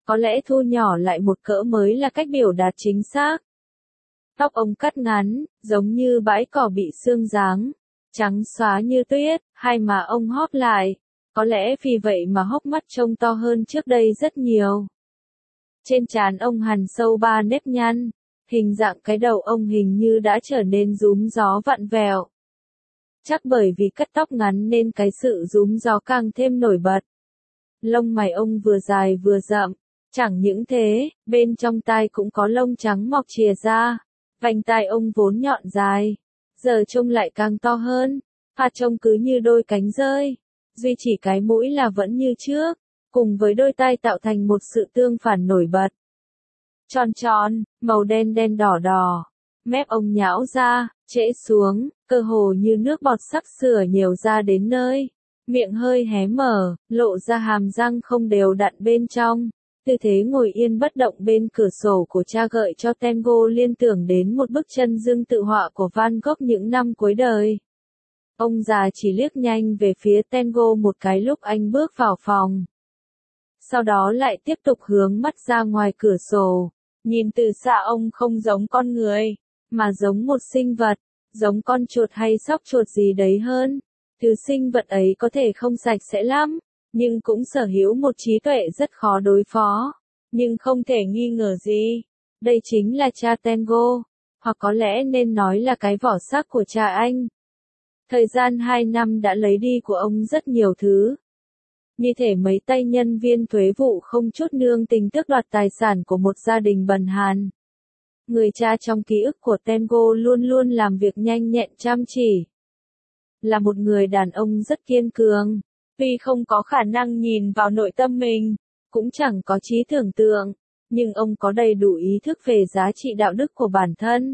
Có lẽ thu nhỏ lại một cỡ mới là cách biểu đạt chính xác. Tóc ông cắt ngắn, giống như bãi cỏ bị sương giáng, trắng xóa như tuyết, hai má ông hóp lại. Có lẽ vì vậy mà hốc mắt trông to hơn trước đây rất nhiều. Trên trán ông hằn sâu 3 nếp nhăn, hình dạng cái đầu ông hình như đã trở nên rúm gió vặn vẹo. Chắc bởi vì cắt tóc ngắn nên cái sự rúm gió càng thêm nổi bật. Lông mày ông vừa dài vừa rậm, chẳng những thế, bên trong tai cũng có lông trắng mọc chìa ra. Vành tai ông vốn nhọn dài, giờ trông lại càng to hơn, và trông cứ như đôi cánh rơi. Duy chỉ cái mũi là vẫn như trước, cùng với đôi tai tạo thành một sự tương phản nổi bật. Tròn tròn, màu đen đen đỏ đỏ, mép ông nhão ra, trễ xuống, cơ hồ như nước bọt sắc sửa nhiều ra đến nơi. Miệng hơi hé mở, lộ ra hàm răng không đều đặn bên trong. Tư thế ngồi yên bất động bên cửa sổ của cha gợi cho Tango liên tưởng đến một bức chân dung tự họa của Van Gogh những năm cuối đời. Ông già chỉ liếc nhanh về phía Tango một cái lúc anh bước vào phòng. Sau đó lại tiếp tục hướng mắt ra ngoài cửa sổ. Nhìn từ xa ông không giống con người, mà giống một sinh vật, giống con chuột hay sóc chuột gì đấy hơn. Thứ sinh vật ấy có thể không sạch sẽ lắm, nhưng cũng sở hữu một trí tuệ rất khó đối phó. Nhưng không thể nghi ngờ gì, đây chính là cha Tango, hoặc có lẽ nên nói là cái vỏ xác của cha anh. Thời gian 2 năm đã lấy đi của ông rất nhiều thứ. Như thể mấy tay nhân viên thuế vụ không chút nương tình tước đoạt tài sản của một gia đình bần hàn. Người cha trong ký ức của Tango luôn luôn làm việc nhanh nhẹn chăm chỉ. Là một người đàn ông rất kiên cường. Tuy không có khả năng nhìn vào nội tâm mình, cũng chẳng có trí tưởng tượng, nhưng ông có đầy đủ ý thức về giá trị đạo đức của bản thân.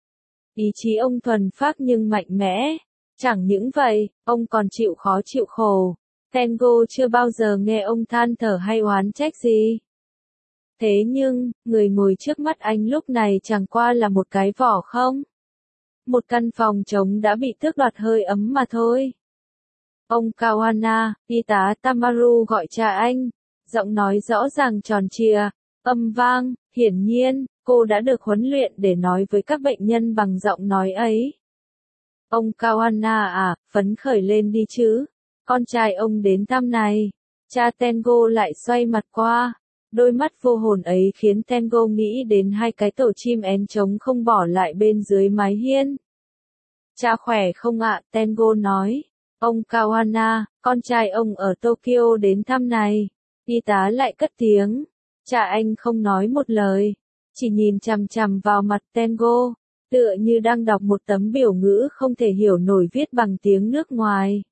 Ý chí ông thuần phác nhưng mạnh mẽ. Chẳng những vậy, ông còn chịu khó chịu khổ. Tango chưa bao giờ nghe ông than thở hay oán trách gì. Thế nhưng, người ngồi trước mắt anh lúc này chẳng qua là một cái vỏ không. Một căn phòng trống đã bị tước đoạt hơi ấm mà thôi. Ông Kawana, y tá Tamaru gọi cha anh, giọng nói rõ ràng tròn trịa, âm vang, hiển nhiên, cô đã được huấn luyện để nói với các bệnh nhân bằng giọng nói ấy. Ông Kawana à, phấn khởi lên đi chứ, con trai ông đến thăm này. Cha Tango lại xoay mặt qua, đôi mắt vô hồn ấy khiến Tango nghĩ đến hai cái tổ chim én trống không bỏ lại bên dưới mái hiên. Cha khỏe không ạ, Tango nói. Ông Kawana, con trai ông ở Tokyo đến thăm này. Y tá lại cất tiếng. Cha anh không nói một lời, chỉ nhìn chằm chằm vào mặt Tango, tựa như đang đọc một tấm biểu ngữ không thể hiểu nổi viết bằng tiếng nước ngoài.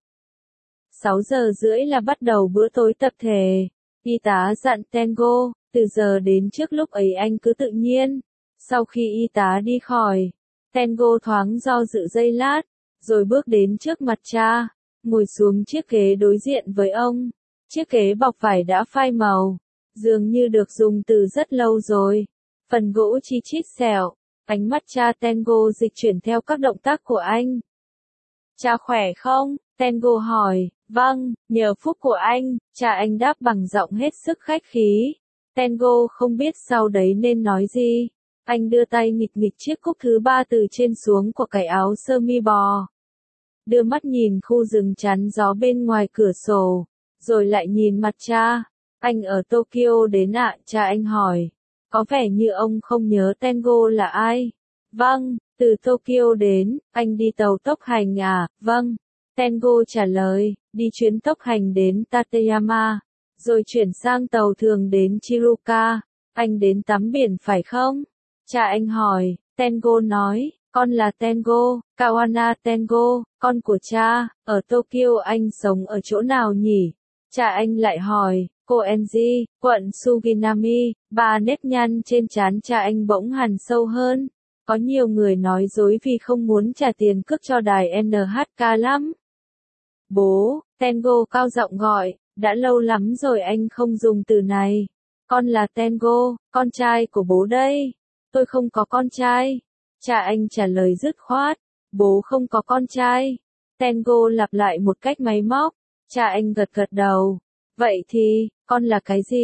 6:30 là bắt đầu bữa tối tập thể. Y tá dặn Tango, từ giờ đến trước lúc ấy anh cứ tự nhiên. Sau khi y tá đi khỏi, Tango thoáng do dự giây lát, rồi bước đến trước mặt cha, ngồi xuống chiếc ghế đối diện với ông. Chiếc ghế bọc vải đã phai màu, dường như được dùng từ rất lâu rồi. Phần gỗ chi chít xẻo, ánh mắt cha Tango dịch chuyển theo các động tác của anh. Cha khỏe không? Tango hỏi. Vâng, nhờ phúc của anh, cha anh đáp bằng giọng hết sức khách khí. Tango không biết sau đấy nên nói gì. Anh đưa tay nghịch nghịch chiếc cúc thứ 3 từ trên xuống của cái áo sơ mi bò. Đưa mắt nhìn khu rừng chắn gió bên ngoài cửa sổ, rồi lại nhìn mặt cha. Anh ở Tokyo đến ạ, cha anh hỏi. Có vẻ như ông không nhớ Tango là ai. Vâng, từ Tokyo đến, anh đi tàu tốc hành à? Vâng. Tango trả lời, đi chuyến tốc hành đến Tateyama, rồi chuyển sang tàu thường đến Chiruka. Anh đến tắm biển phải không? Cha anh hỏi. Tango nói, con là Tango, Kawana Tango, con của cha. Ở Tokyo anh sống ở chỗ nào nhỉ? Cha anh lại hỏi. Koenji, quận Suginami. Ba nếp nhăn trên trán cha anh bỗng hằn sâu hơn. Có nhiều người nói dối vì không muốn trả tiền cước cho đài NHK lắm. Bố, Tango cao giọng gọi, đã lâu lắm rồi anh không dùng từ này. Con là Tango, con trai của bố đây. Tôi không có con trai. Cha anh trả lời dứt khoát. Bố không có con trai. Tango lặp lại một cách máy móc. Cha anh gật gật đầu. Vậy thì, con là cái gì?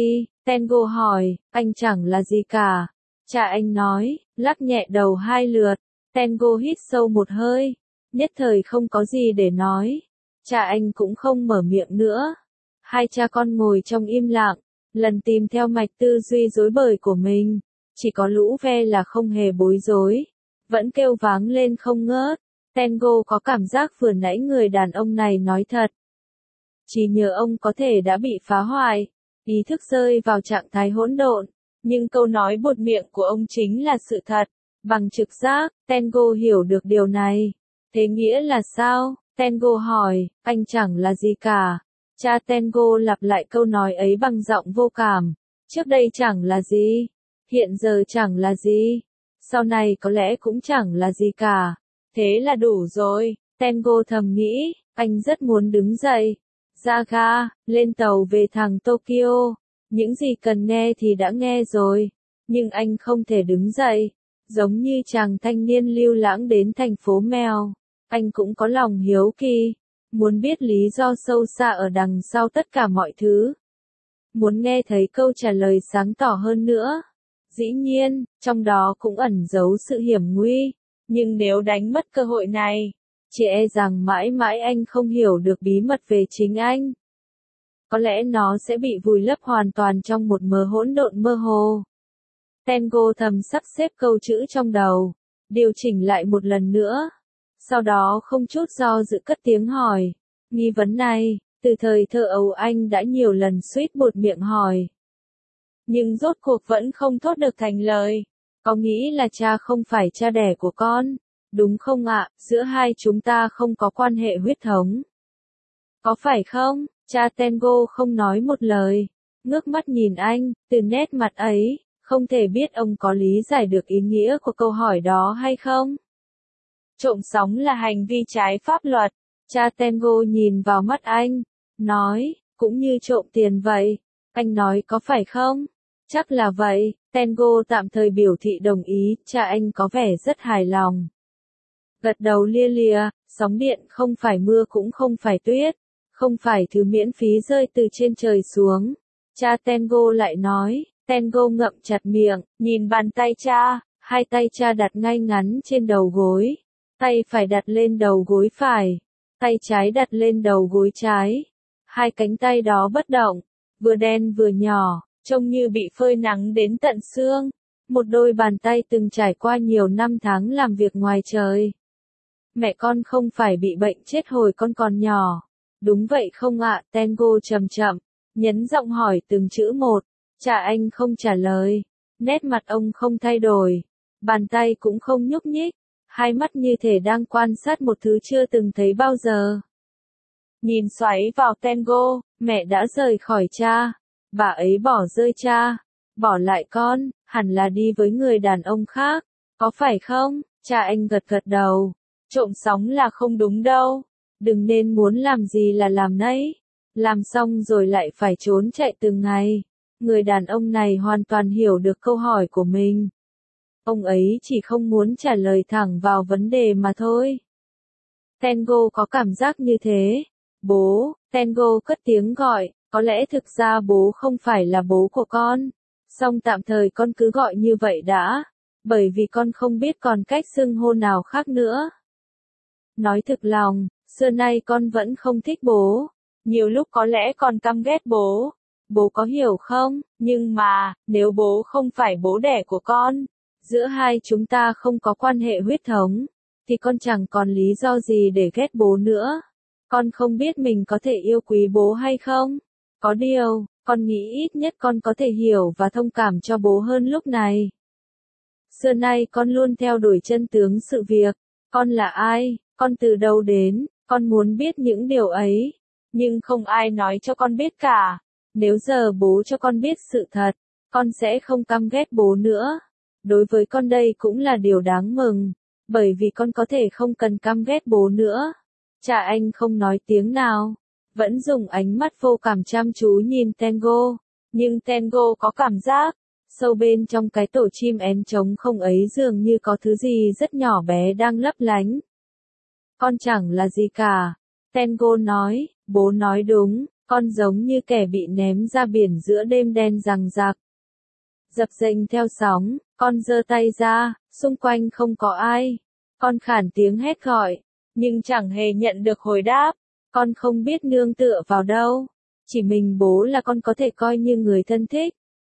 Tengo hỏi, anh chẳng là gì cả. Cha anh nói, lắc nhẹ đầu 2 lượt. Tengo hít sâu một hơi, nhất thời không có gì để nói. Cha anh cũng không mở miệng nữa. Hai cha con ngồi trong im lặng, lần tìm theo mạch tư duy rối bời của mình. Chỉ có Lũ Ve là không hề bối rối, vẫn kêu váng lên không ngớt. Tengo có cảm giác vừa nãy người đàn ông này nói thật. Chỉ nhờ ông có thể đã bị phá hoại, ý thức rơi vào trạng thái hỗn độn, nhưng câu nói buột miệng của ông chính là sự thật. Bằng trực giác, Tengo hiểu được điều này. Thế nghĩa là sao? Tengo hỏi, anh chẳng là gì cả. Cha Tengo lặp lại câu nói ấy bằng giọng vô cảm. Trước đây chẳng là gì, hiện giờ chẳng là gì, sau này có lẽ cũng chẳng là gì cả. Thế là đủ rồi, Tengo thầm nghĩ, anh rất muốn đứng dậy, ra ga, lên tàu về thẳng Tokyo. Những gì cần nghe thì đã nghe rồi, nhưng anh không thể đứng dậy. Giống như chàng thanh niên lưu lãng đến thành phố mèo, anh cũng có lòng hiếu kỳ, muốn biết lý do sâu xa ở đằng sau tất cả mọi thứ. Muốn nghe thấy câu trả lời sáng tỏ hơn nữa. Dĩ nhiên, trong đó cũng ẩn giấu sự hiểm nguy, nhưng nếu đánh mất cơ hội này, chỉ e rằng mãi mãi anh không hiểu được bí mật về chính anh. Có lẽ nó sẽ bị vùi lấp hoàn toàn trong một mớ hỗn độn mơ hồ. Tengo thầm sắp xếp câu chữ trong đầu, điều chỉnh lại một lần nữa. Sau đó không chút do dự cất tiếng hỏi. Nghi vấn này, từ thời thơ ấu anh đã nhiều lần suýt buột miệng hỏi. Nhưng rốt cuộc vẫn không thốt được thành lời. Có nghĩ là cha không phải cha đẻ của con, đúng không ạ? Giữa hai chúng ta không có quan hệ huyết thống. Có phải không? Cha Tengo không nói một lời, ngước mắt nhìn anh, từ nét mặt ấy, không thể biết ông có lý giải được ý nghĩa của câu hỏi đó hay không. Trộm sóng là hành vi trái pháp luật. Cha Tengo nhìn vào mắt anh, nói, cũng như trộm tiền vậy. Anh nói có phải không? Chắc là vậy. Tengo tạm thời biểu thị đồng ý, cha anh có vẻ rất hài lòng. Gật đầu lia lịa, sóng điện không phải mưa cũng không phải tuyết, không phải thứ miễn phí rơi từ trên trời xuống. Cha Tengo lại nói. Tengo ngậm chặt miệng, nhìn bàn tay cha, hai tay cha đặt ngay ngắn trên đầu gối. Tay phải đặt lên đầu gối phải, tay trái đặt lên đầu gối trái. Hai cánh tay đó bất động, vừa đen vừa nhỏ, trông như bị phơi nắng đến tận xương. Một đôi bàn tay từng trải qua nhiều năm tháng làm việc ngoài trời. Mẹ con không phải bị bệnh chết hồi con còn nhỏ. Đúng vậy không ạ? Tengo chậm chậm, nhấn giọng hỏi từng chữ một. Cha anh không trả lời, nét mặt ông không thay đổi, bàn tay cũng không nhúc nhích, hai mắt như thể đang quan sát một thứ chưa từng thấy bao giờ. Nhìn xoáy vào Tengo, mẹ đã rời khỏi cha, bà ấy bỏ rơi cha, bỏ lại con, hẳn là đi với người đàn ông khác, có phải không? Cha anh gật gật đầu, trộm sóng là không đúng đâu, đừng nên muốn làm gì là làm nấy, làm xong rồi lại phải trốn chạy từng ngày. Người đàn ông này hoàn toàn hiểu được câu hỏi của mình. Ông ấy chỉ không muốn trả lời thẳng vào vấn đề mà thôi. Tengo có cảm giác như thế. Bố, Tengo cất tiếng gọi, có lẽ thực ra bố không phải là bố của con. Song tạm thời con cứ gọi như vậy đã, bởi vì con không biết còn cách xưng hô nào khác nữa. Nói thực lòng, xưa nay con vẫn không thích bố. Nhiều lúc có lẽ con căm ghét bố. Bố có hiểu không? Nhưng mà, nếu bố không phải bố đẻ của con, giữa hai chúng ta không có quan hệ huyết thống, thì con chẳng còn lý do gì để ghét bố nữa. Con không biết mình có thể yêu quý bố hay không? Có điều, con nghĩ ít nhất con có thể hiểu và thông cảm cho bố hơn lúc này. Xưa nay con luôn theo đuổi chân tướng sự việc. Con là ai? Con từ đâu đến? Con muốn biết những điều ấy. Nhưng không ai nói cho con biết cả. Nếu giờ bố cho con biết sự thật, con sẽ không căm ghét bố nữa. Đối với con đây cũng là điều đáng mừng, bởi vì con có thể không cần căm ghét bố nữa. Cha anh không nói tiếng nào, vẫn dùng ánh mắt vô cảm chăm chú nhìn Tengo, nhưng Tengo có cảm giác, sâu bên trong cái tổ chim én trống không ấy dường như có thứ gì rất nhỏ bé đang lấp lánh. Con chẳng là gì cả, Tengo nói, bố nói đúng, Con giống như kẻ bị ném ra biển giữa đêm đen giằng giặc. Dập dềnh theo sóng, con giơ tay ra, xung quanh không có ai. Con khản tiếng hét gọi, nhưng chẳng hề nhận được hồi đáp. Con không biết nương tựa vào đâu. Chỉ mình bố là con có thể coi như người thân thích.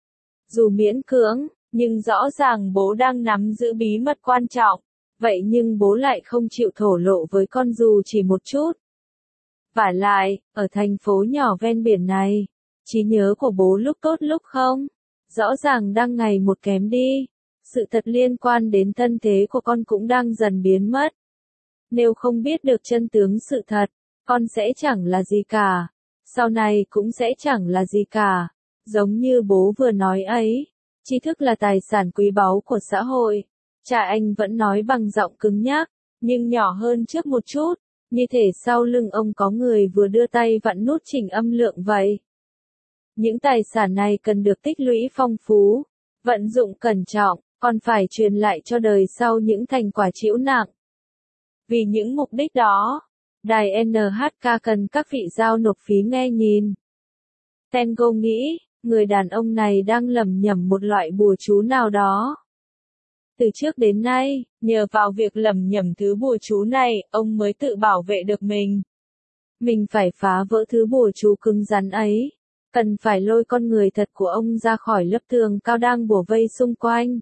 Dù miễn cưỡng, nhưng rõ ràng bố đang nắm giữ bí mật quan trọng. Vậy nhưng bố lại không chịu thổ lộ với con dù chỉ một chút. Vả lại, ở thành phố nhỏ ven biển này, trí nhớ của bố lúc tốt lúc không, rõ ràng đang ngày một kém đi. Sự thật liên quan đến thân thế của con cũng đang dần biến mất. Nếu không biết được chân tướng sự thật, con sẽ chẳng là gì cả. Sau này cũng sẽ chẳng là gì cả. Giống như bố vừa nói ấy, tri thức là tài sản quý báu của xã hội. Cha anh vẫn nói bằng giọng cứng nhắc, nhưng nhỏ hơn trước một chút, như thể sau lưng ông có người vừa đưa tay vặn nút chỉnh âm lượng vậy. Những tài sản này cần được tích lũy phong phú, vận dụng cẩn trọng, còn phải truyền lại cho đời sau những thành quả trĩu nặng. Vì những mục đích đó, đài NHK cần các vị giao nộp phí nghe nhìn. Tengo nghĩ, người đàn ông này đang lẩm nhẩm một loại bùa chú nào đó. Từ trước đến nay, nhờ vào việc lẩm nhẩm thứ bùa chú này, ông mới tự bảo vệ được mình. Mình phải phá vỡ thứ bùa chú cứng rắn ấy. Cần phải lôi con người thật của ông ra khỏi lớp tường cao đang bủa vây xung quanh.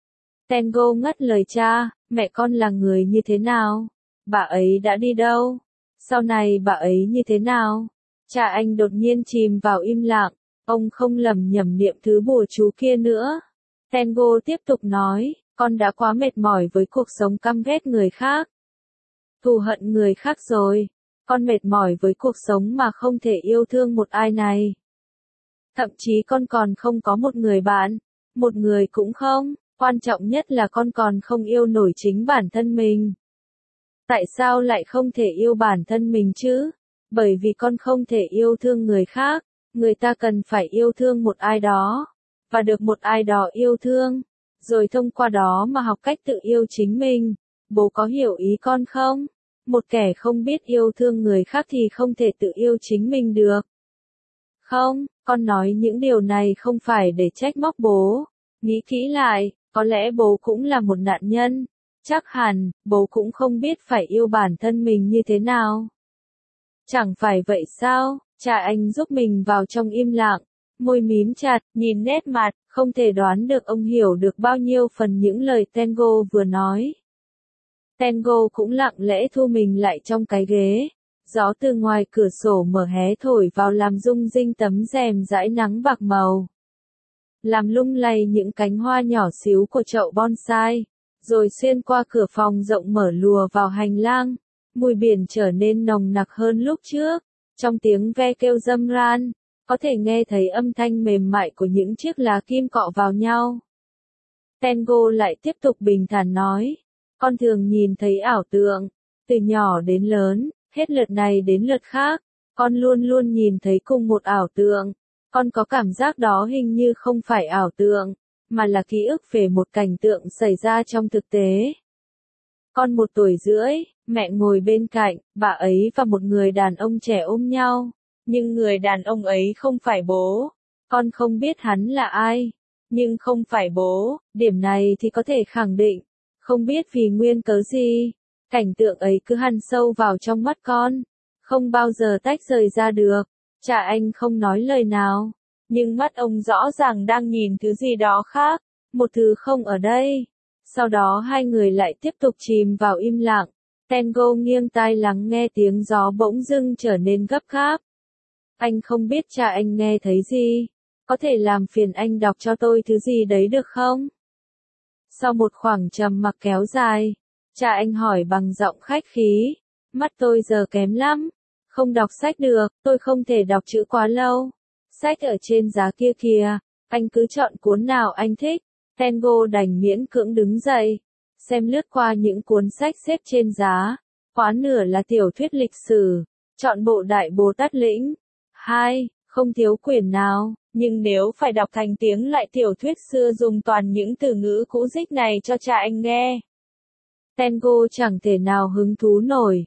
Tengo ngắt lời cha, mẹ con là người như thế nào? Bà ấy đã đi đâu? Sau này bà ấy như thế nào? Cha anh đột nhiên chìm vào im lặng, ông không lẩm nhẩm niệm thứ bùa chú kia nữa. Tengo tiếp tục nói, con đã quá mệt mỏi với cuộc sống căm ghét người khác. Thù hận người khác rồi. Con mệt mỏi với cuộc sống mà không thể yêu thương một ai này. Thậm chí con còn không có một người bạn, một người cũng không, quan trọng nhất là con còn không yêu nổi chính bản thân mình. Tại sao lại không thể yêu bản thân mình chứ? Bởi vì con không thể yêu thương người khác, người ta cần phải yêu thương một ai đó, và được một ai đó yêu thương, rồi thông qua đó mà học cách tự yêu chính mình. Bố có hiểu ý con không? Một kẻ không biết yêu thương người khác thì không thể tự yêu chính mình được. Không, con nói những điều này không phải để trách móc bố. Nghĩ kỹ lại, có lẽ bố cũng là một nạn nhân. Chắc hẳn, bố cũng không biết phải yêu bản thân mình như thế nào. Chẳng phải vậy sao? Cha anh giúp mình vào trong im lặng, môi mím chặt, nhìn nét mặt, không thể đoán được ông hiểu được bao nhiêu phần những lời Tengo vừa nói. Tengo cũng lặng lẽ thu mình lại trong cái ghế. Gió từ ngoài cửa sổ mở hé thổi vào làm rung rinh tấm rèm dãi nắng bạc màu. Làm lung lay những cánh hoa nhỏ xíu của chậu bonsai. Rồi xuyên qua cửa phòng rộng mở lùa vào hành lang. Mùi biển trở nên nồng nặc hơn lúc trước. Trong tiếng ve kêu râm ran, có thể nghe thấy âm thanh mềm mại của những chiếc lá kim cọ vào nhau. Tengo lại tiếp tục bình thản nói. Con thường nhìn thấy ảo tượng. Từ nhỏ đến lớn, hết lượt này đến lượt khác, con luôn luôn nhìn thấy cùng một ảo tượng. Con có cảm giác đó hình như không phải ảo tượng, mà là ký ức về một cảnh tượng xảy ra trong thực tế. Con 1 tuổi rưỡi, mẹ ngồi bên cạnh, bà ấy và một người đàn ông trẻ ôm nhau. Nhưng người đàn ông ấy không phải bố. Con không biết hắn là ai. Nhưng không phải bố, điểm này thì có thể khẳng định. Không biết vì nguyên cớ gì. Cảnh tượng ấy cứ hằn sâu vào trong mắt con. Không bao giờ tách rời ra được. Cha anh không nói lời nào. Nhưng mắt ông rõ ràng đang nhìn thứ gì đó khác. Một thứ không ở đây. Sau đó hai người lại tiếp tục chìm vào im lặng. Tengo nghiêng tai lắng nghe tiếng gió bỗng dưng trở nên gấp gáp. Anh không biết cha anh nghe thấy gì. Có thể làm phiền anh đọc cho tôi thứ gì đấy được không? Sau một khoảng trầm mặc kéo dài, cha anh hỏi bằng giọng khách khí. Mắt tôi giờ kém lắm. Không đọc sách được, tôi không thể đọc chữ quá lâu. Sách ở trên giá kia kìa, anh cứ chọn cuốn nào anh thích. Tengo đành miễn cưỡng đứng dậy, xem lướt qua những cuốn sách xếp trên giá. Quá nửa là tiểu thuyết lịch sử, chọn bộ Đại Bồ Tát Lĩnh. 2, không thiếu quyển nào, nhưng nếu phải đọc thành tiếng lại tiểu thuyết xưa dùng toàn những từ ngữ cũ dích này cho cha anh nghe. Tengo chẳng thể nào hứng thú nổi.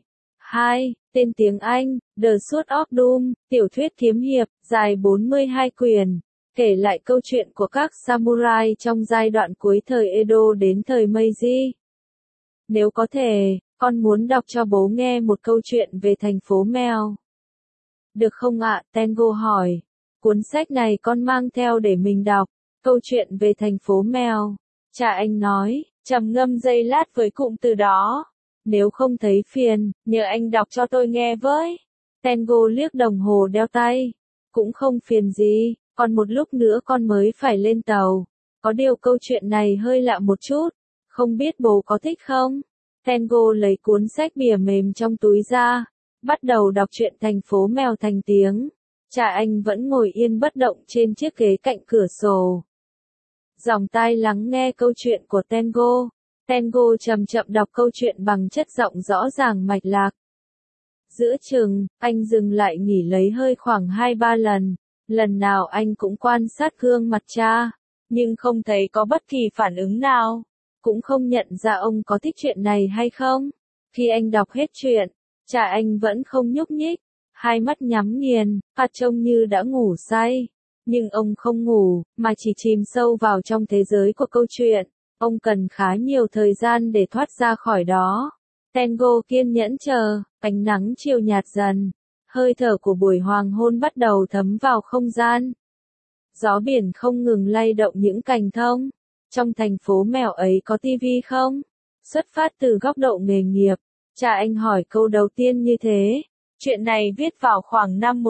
2. Tên tiếng Anh, The Sword of Doom, tiểu thuyết kiếm hiệp, dài 42 quyển, kể lại câu chuyện của các samurai trong giai đoạn cuối thời Edo đến thời Meiji. Nếu có thể, con muốn đọc cho bố nghe một câu chuyện về thành phố mèo. Được không ạ? Tengo hỏi. Cuốn sách này con mang theo để mình đọc. Câu chuyện về thành phố mèo. Cha anh nói, trầm ngâm giây lát với cụm từ đó. Nếu không thấy phiền, nhờ anh đọc cho tôi nghe với. Tengo liếc đồng hồ đeo tay. Cũng không phiền gì, còn một lúc nữa con mới phải lên tàu. Có điều câu chuyện này hơi lạ một chút. Không biết bố có thích không? Tengo lấy cuốn sách bìa mềm trong túi ra. Bắt đầu đọc truyện thành phố mèo thành tiếng. Cha anh vẫn ngồi yên bất động trên chiếc ghế cạnh cửa sổ. Dòng tai lắng nghe câu chuyện của Tengo. Tengo chậm chậm đọc câu chuyện bằng chất giọng rõ ràng mạch lạc. Giữa chừng, anh dừng lại nghỉ lấy hơi khoảng 2-3 lần. Lần nào anh cũng quan sát gương mặt cha, nhưng không thấy có bất kỳ phản ứng nào. Cũng không nhận ra ông có thích chuyện này hay không. Khi anh đọc hết chuyện, cha anh vẫn không nhúc nhích, hai mắt nhắm nghiền, trông như đã ngủ say. Nhưng ông không ngủ, mà chỉ chìm sâu vào trong thế giới của câu chuyện. Ông cần khá nhiều thời gian để thoát ra khỏi đó. Tengo kiên nhẫn chờ, ánh nắng chiều nhạt dần. Hơi thở của buổi hoàng hôn bắt đầu thấm vào không gian. Gió biển không ngừng lay động những cành thông. Trong thành phố mèo ấy có tivi không? Xuất phát từ góc độ nghề nghiệp, cha anh hỏi câu đầu tiên như thế. Chuyện này viết vào khoảng năm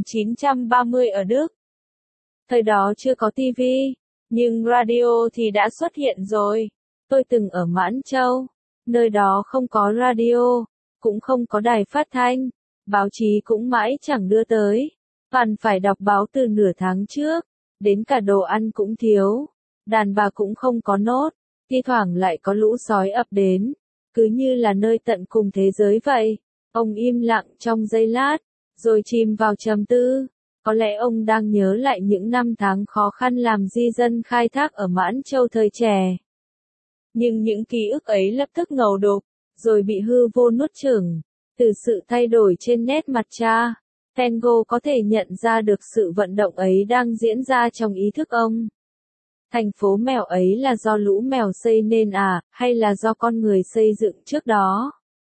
1930 ở Đức. Thời đó chưa có tivi, nhưng radio thì đã xuất hiện rồi. Tôi từng ở Mãn Châu, nơi đó không có radio, cũng không có đài phát thanh, báo chí cũng mãi chẳng đưa tới. Toàn phải đọc báo từ nửa tháng trước, đến cả đồ ăn cũng thiếu, đàn bà cũng không có nốt, thi thoảng lại có lũ sói ập đến, cứ như là nơi tận cùng thế giới vậy. Ông im lặng trong giây lát, rồi chìm vào trầm tư. Có lẽ ông đang nhớ lại những năm tháng khó khăn làm di dân khai thác ở Mãn Châu thời trẻ. Nhưng những ký ức ấy lập tức ngầu đục, rồi bị hư vô nuốt chửng. Từ sự thay đổi trên nét mặt cha, Tengo có thể nhận ra được sự vận động ấy đang diễn ra trong ý thức ông. Thành phố mèo ấy là do lũ mèo xây nên à, hay là do con người xây dựng trước đó?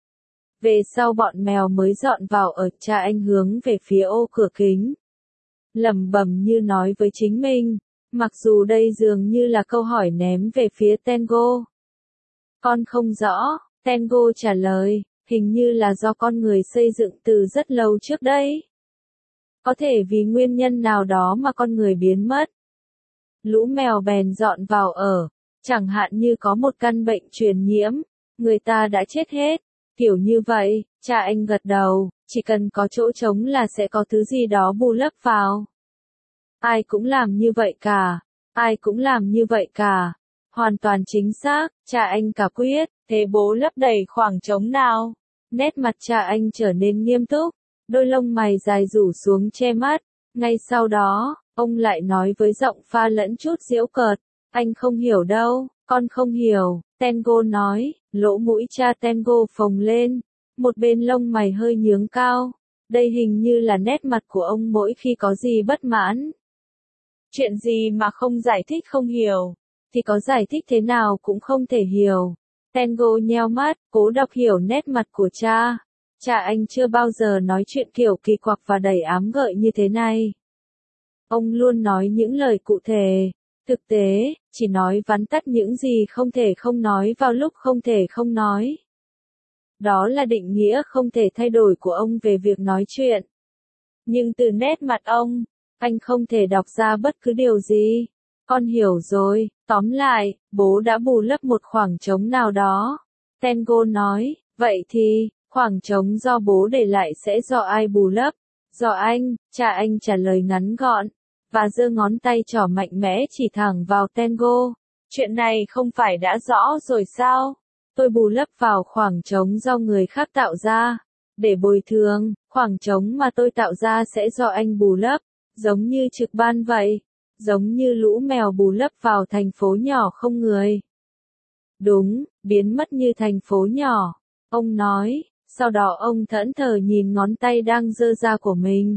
Về sau bọn mèo mới dọn vào ở, cha anh hướng về phía ô cửa kính. Lẩm bẩm như nói với chính mình, mặc dù đây dường như là câu hỏi ném về phía Tengo. Con không rõ, Tengo trả lời, hình như là do con người xây dựng từ rất lâu trước đây. Có thể vì nguyên nhân nào đó mà con người biến mất. Lũ mèo bèn dọn vào ở, chẳng hạn như có một căn bệnh truyền nhiễm, người ta đã chết hết. Kiểu như vậy, cha anh gật đầu, chỉ cần có chỗ trống là sẽ có thứ gì đó bù lấp vào. Ai cũng làm như vậy cả, ai cũng làm như vậy cả. Hoàn toàn chính xác, cha anh cả quyết, thế bố lấp đầy khoảng trống nào? Nét mặt cha anh trở nên nghiêm túc, đôi lông mày dài rủ xuống che mắt. Ngay sau đó, ông lại nói với giọng pha lẫn chút giễu cợt, anh không hiểu đâu, con không hiểu. Tengo nói, lỗ mũi cha Tengo phồng lên, một bên lông mày hơi nhướng cao. Đây hình như là nét mặt của ông mỗi khi có gì bất mãn. Chuyện gì mà không giải thích không hiểu, thì có giải thích thế nào cũng không thể hiểu. Tengo nheo mắt, cố đọc hiểu nét mặt của cha. Cha anh chưa bao giờ nói chuyện kiểu kỳ quặc và đầy ám gợi như thế này. Ông luôn nói những lời cụ thể, thực tế, chỉ nói vắn tắt những gì không thể không nói vào lúc không thể không nói. Đó là định nghĩa không thể thay đổi của ông về việc nói chuyện. Nhưng từ nét mặt ông, anh không thể đọc ra bất cứ điều gì. Con hiểu rồi, tóm lại, bố đã bù lấp một khoảng trống nào đó. Tengo nói, vậy thì, khoảng trống do bố để lại sẽ do ai bù lấp? Do anh, cha anh trả lời ngắn gọn, và giơ ngón tay trỏ mạnh mẽ chỉ thẳng vào Tengo. Chuyện này không phải đã rõ rồi sao? Tôi bù lấp vào khoảng trống do người khác tạo ra. Để bồi thường, khoảng trống mà tôi tạo ra sẽ do anh bù lấp, giống như trực ban vậy. Giống như lũ mèo bù lấp vào thành phố nhỏ không người. Đúng, biến mất như thành phố nhỏ. Ông nói, Sau đó ông thẫn thờ nhìn ngón tay đang giơ ra của mình.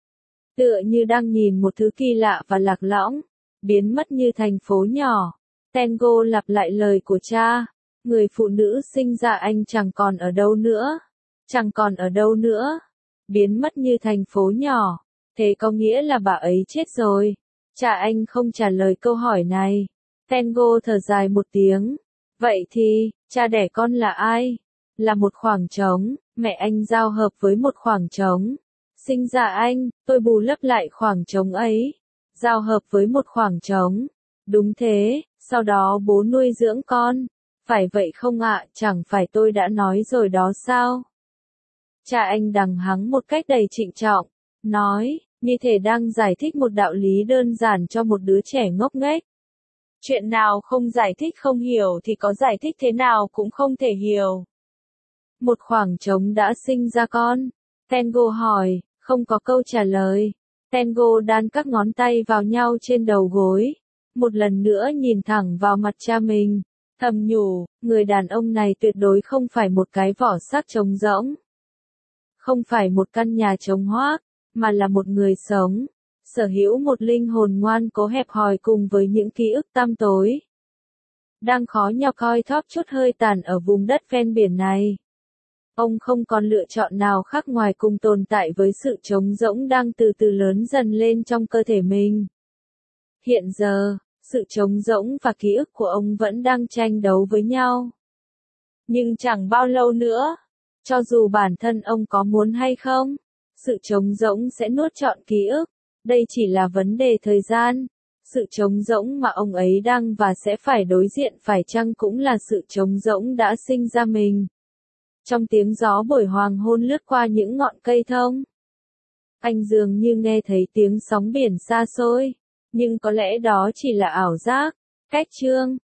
Tựa như đang nhìn một thứ kỳ lạ và lạc lõng, biến mất như thành phố nhỏ. Tengo lặp lại lời của cha, người phụ nữ sinh ra anh chẳng còn ở đâu nữa. Chẳng còn ở đâu nữa. Biến mất như thành phố nhỏ. Thế có nghĩa là bà ấy chết rồi. Cha anh không trả lời câu hỏi này. Tengo thở dài một tiếng. Vậy thì, cha đẻ con là ai? Là một khoảng trống, mẹ anh giao hợp với một khoảng trống. Sinh ra anh, tôi bù lấp lại khoảng trống ấy. Giao hợp với một khoảng trống. Đúng thế, sau đó bố nuôi dưỡng con. Phải vậy không ạ, chẳng phải tôi đã nói rồi đó sao? Cha anh đằng hắng một cách đầy trịnh trọng, nói, như thể đang giải thích một đạo lý đơn giản cho một đứa trẻ ngốc nghếch. Chuyện nào không giải thích không hiểu thì có giải thích thế nào cũng không thể hiểu. Một khoảng trống đã sinh ra con. Tengo hỏi, không có câu trả lời. Tengo đan các ngón tay vào nhau trên đầu gối. Một lần nữa nhìn thẳng vào mặt cha mình. Thầm nhủ, người đàn ông này tuyệt đối không phải một cái vỏ xác trống rỗng. Không phải một căn nhà trống hoác, mà là một người sống. Sở hữu một linh hồn ngoan cố hẹp hòi cùng với những ký ức tăm tối. Đang khó nhọc coi thóp chút hơi tàn ở vùng đất ven biển này. Ông không còn lựa chọn nào khác ngoài cùng tồn tại với sự trống rỗng đang từ từ lớn dần lên trong cơ thể mình. Hiện giờ, sự trống rỗng và ký ức của ông vẫn đang tranh đấu với nhau. Nhưng chẳng bao lâu nữa, cho dù bản thân ông có muốn hay không, sự trống rỗng sẽ nuốt trọn ký ức. Đây chỉ là vấn đề thời gian. Sự trống rỗng mà ông ấy đang và sẽ phải đối diện phải chăng cũng là sự trống rỗng đã sinh ra mình. Trong tiếng gió buổi hoàng hôn lướt qua những ngọn cây thông, anh dường như nghe thấy tiếng sóng biển xa xôi, nhưng có lẽ đó chỉ là ảo giác. Cách chương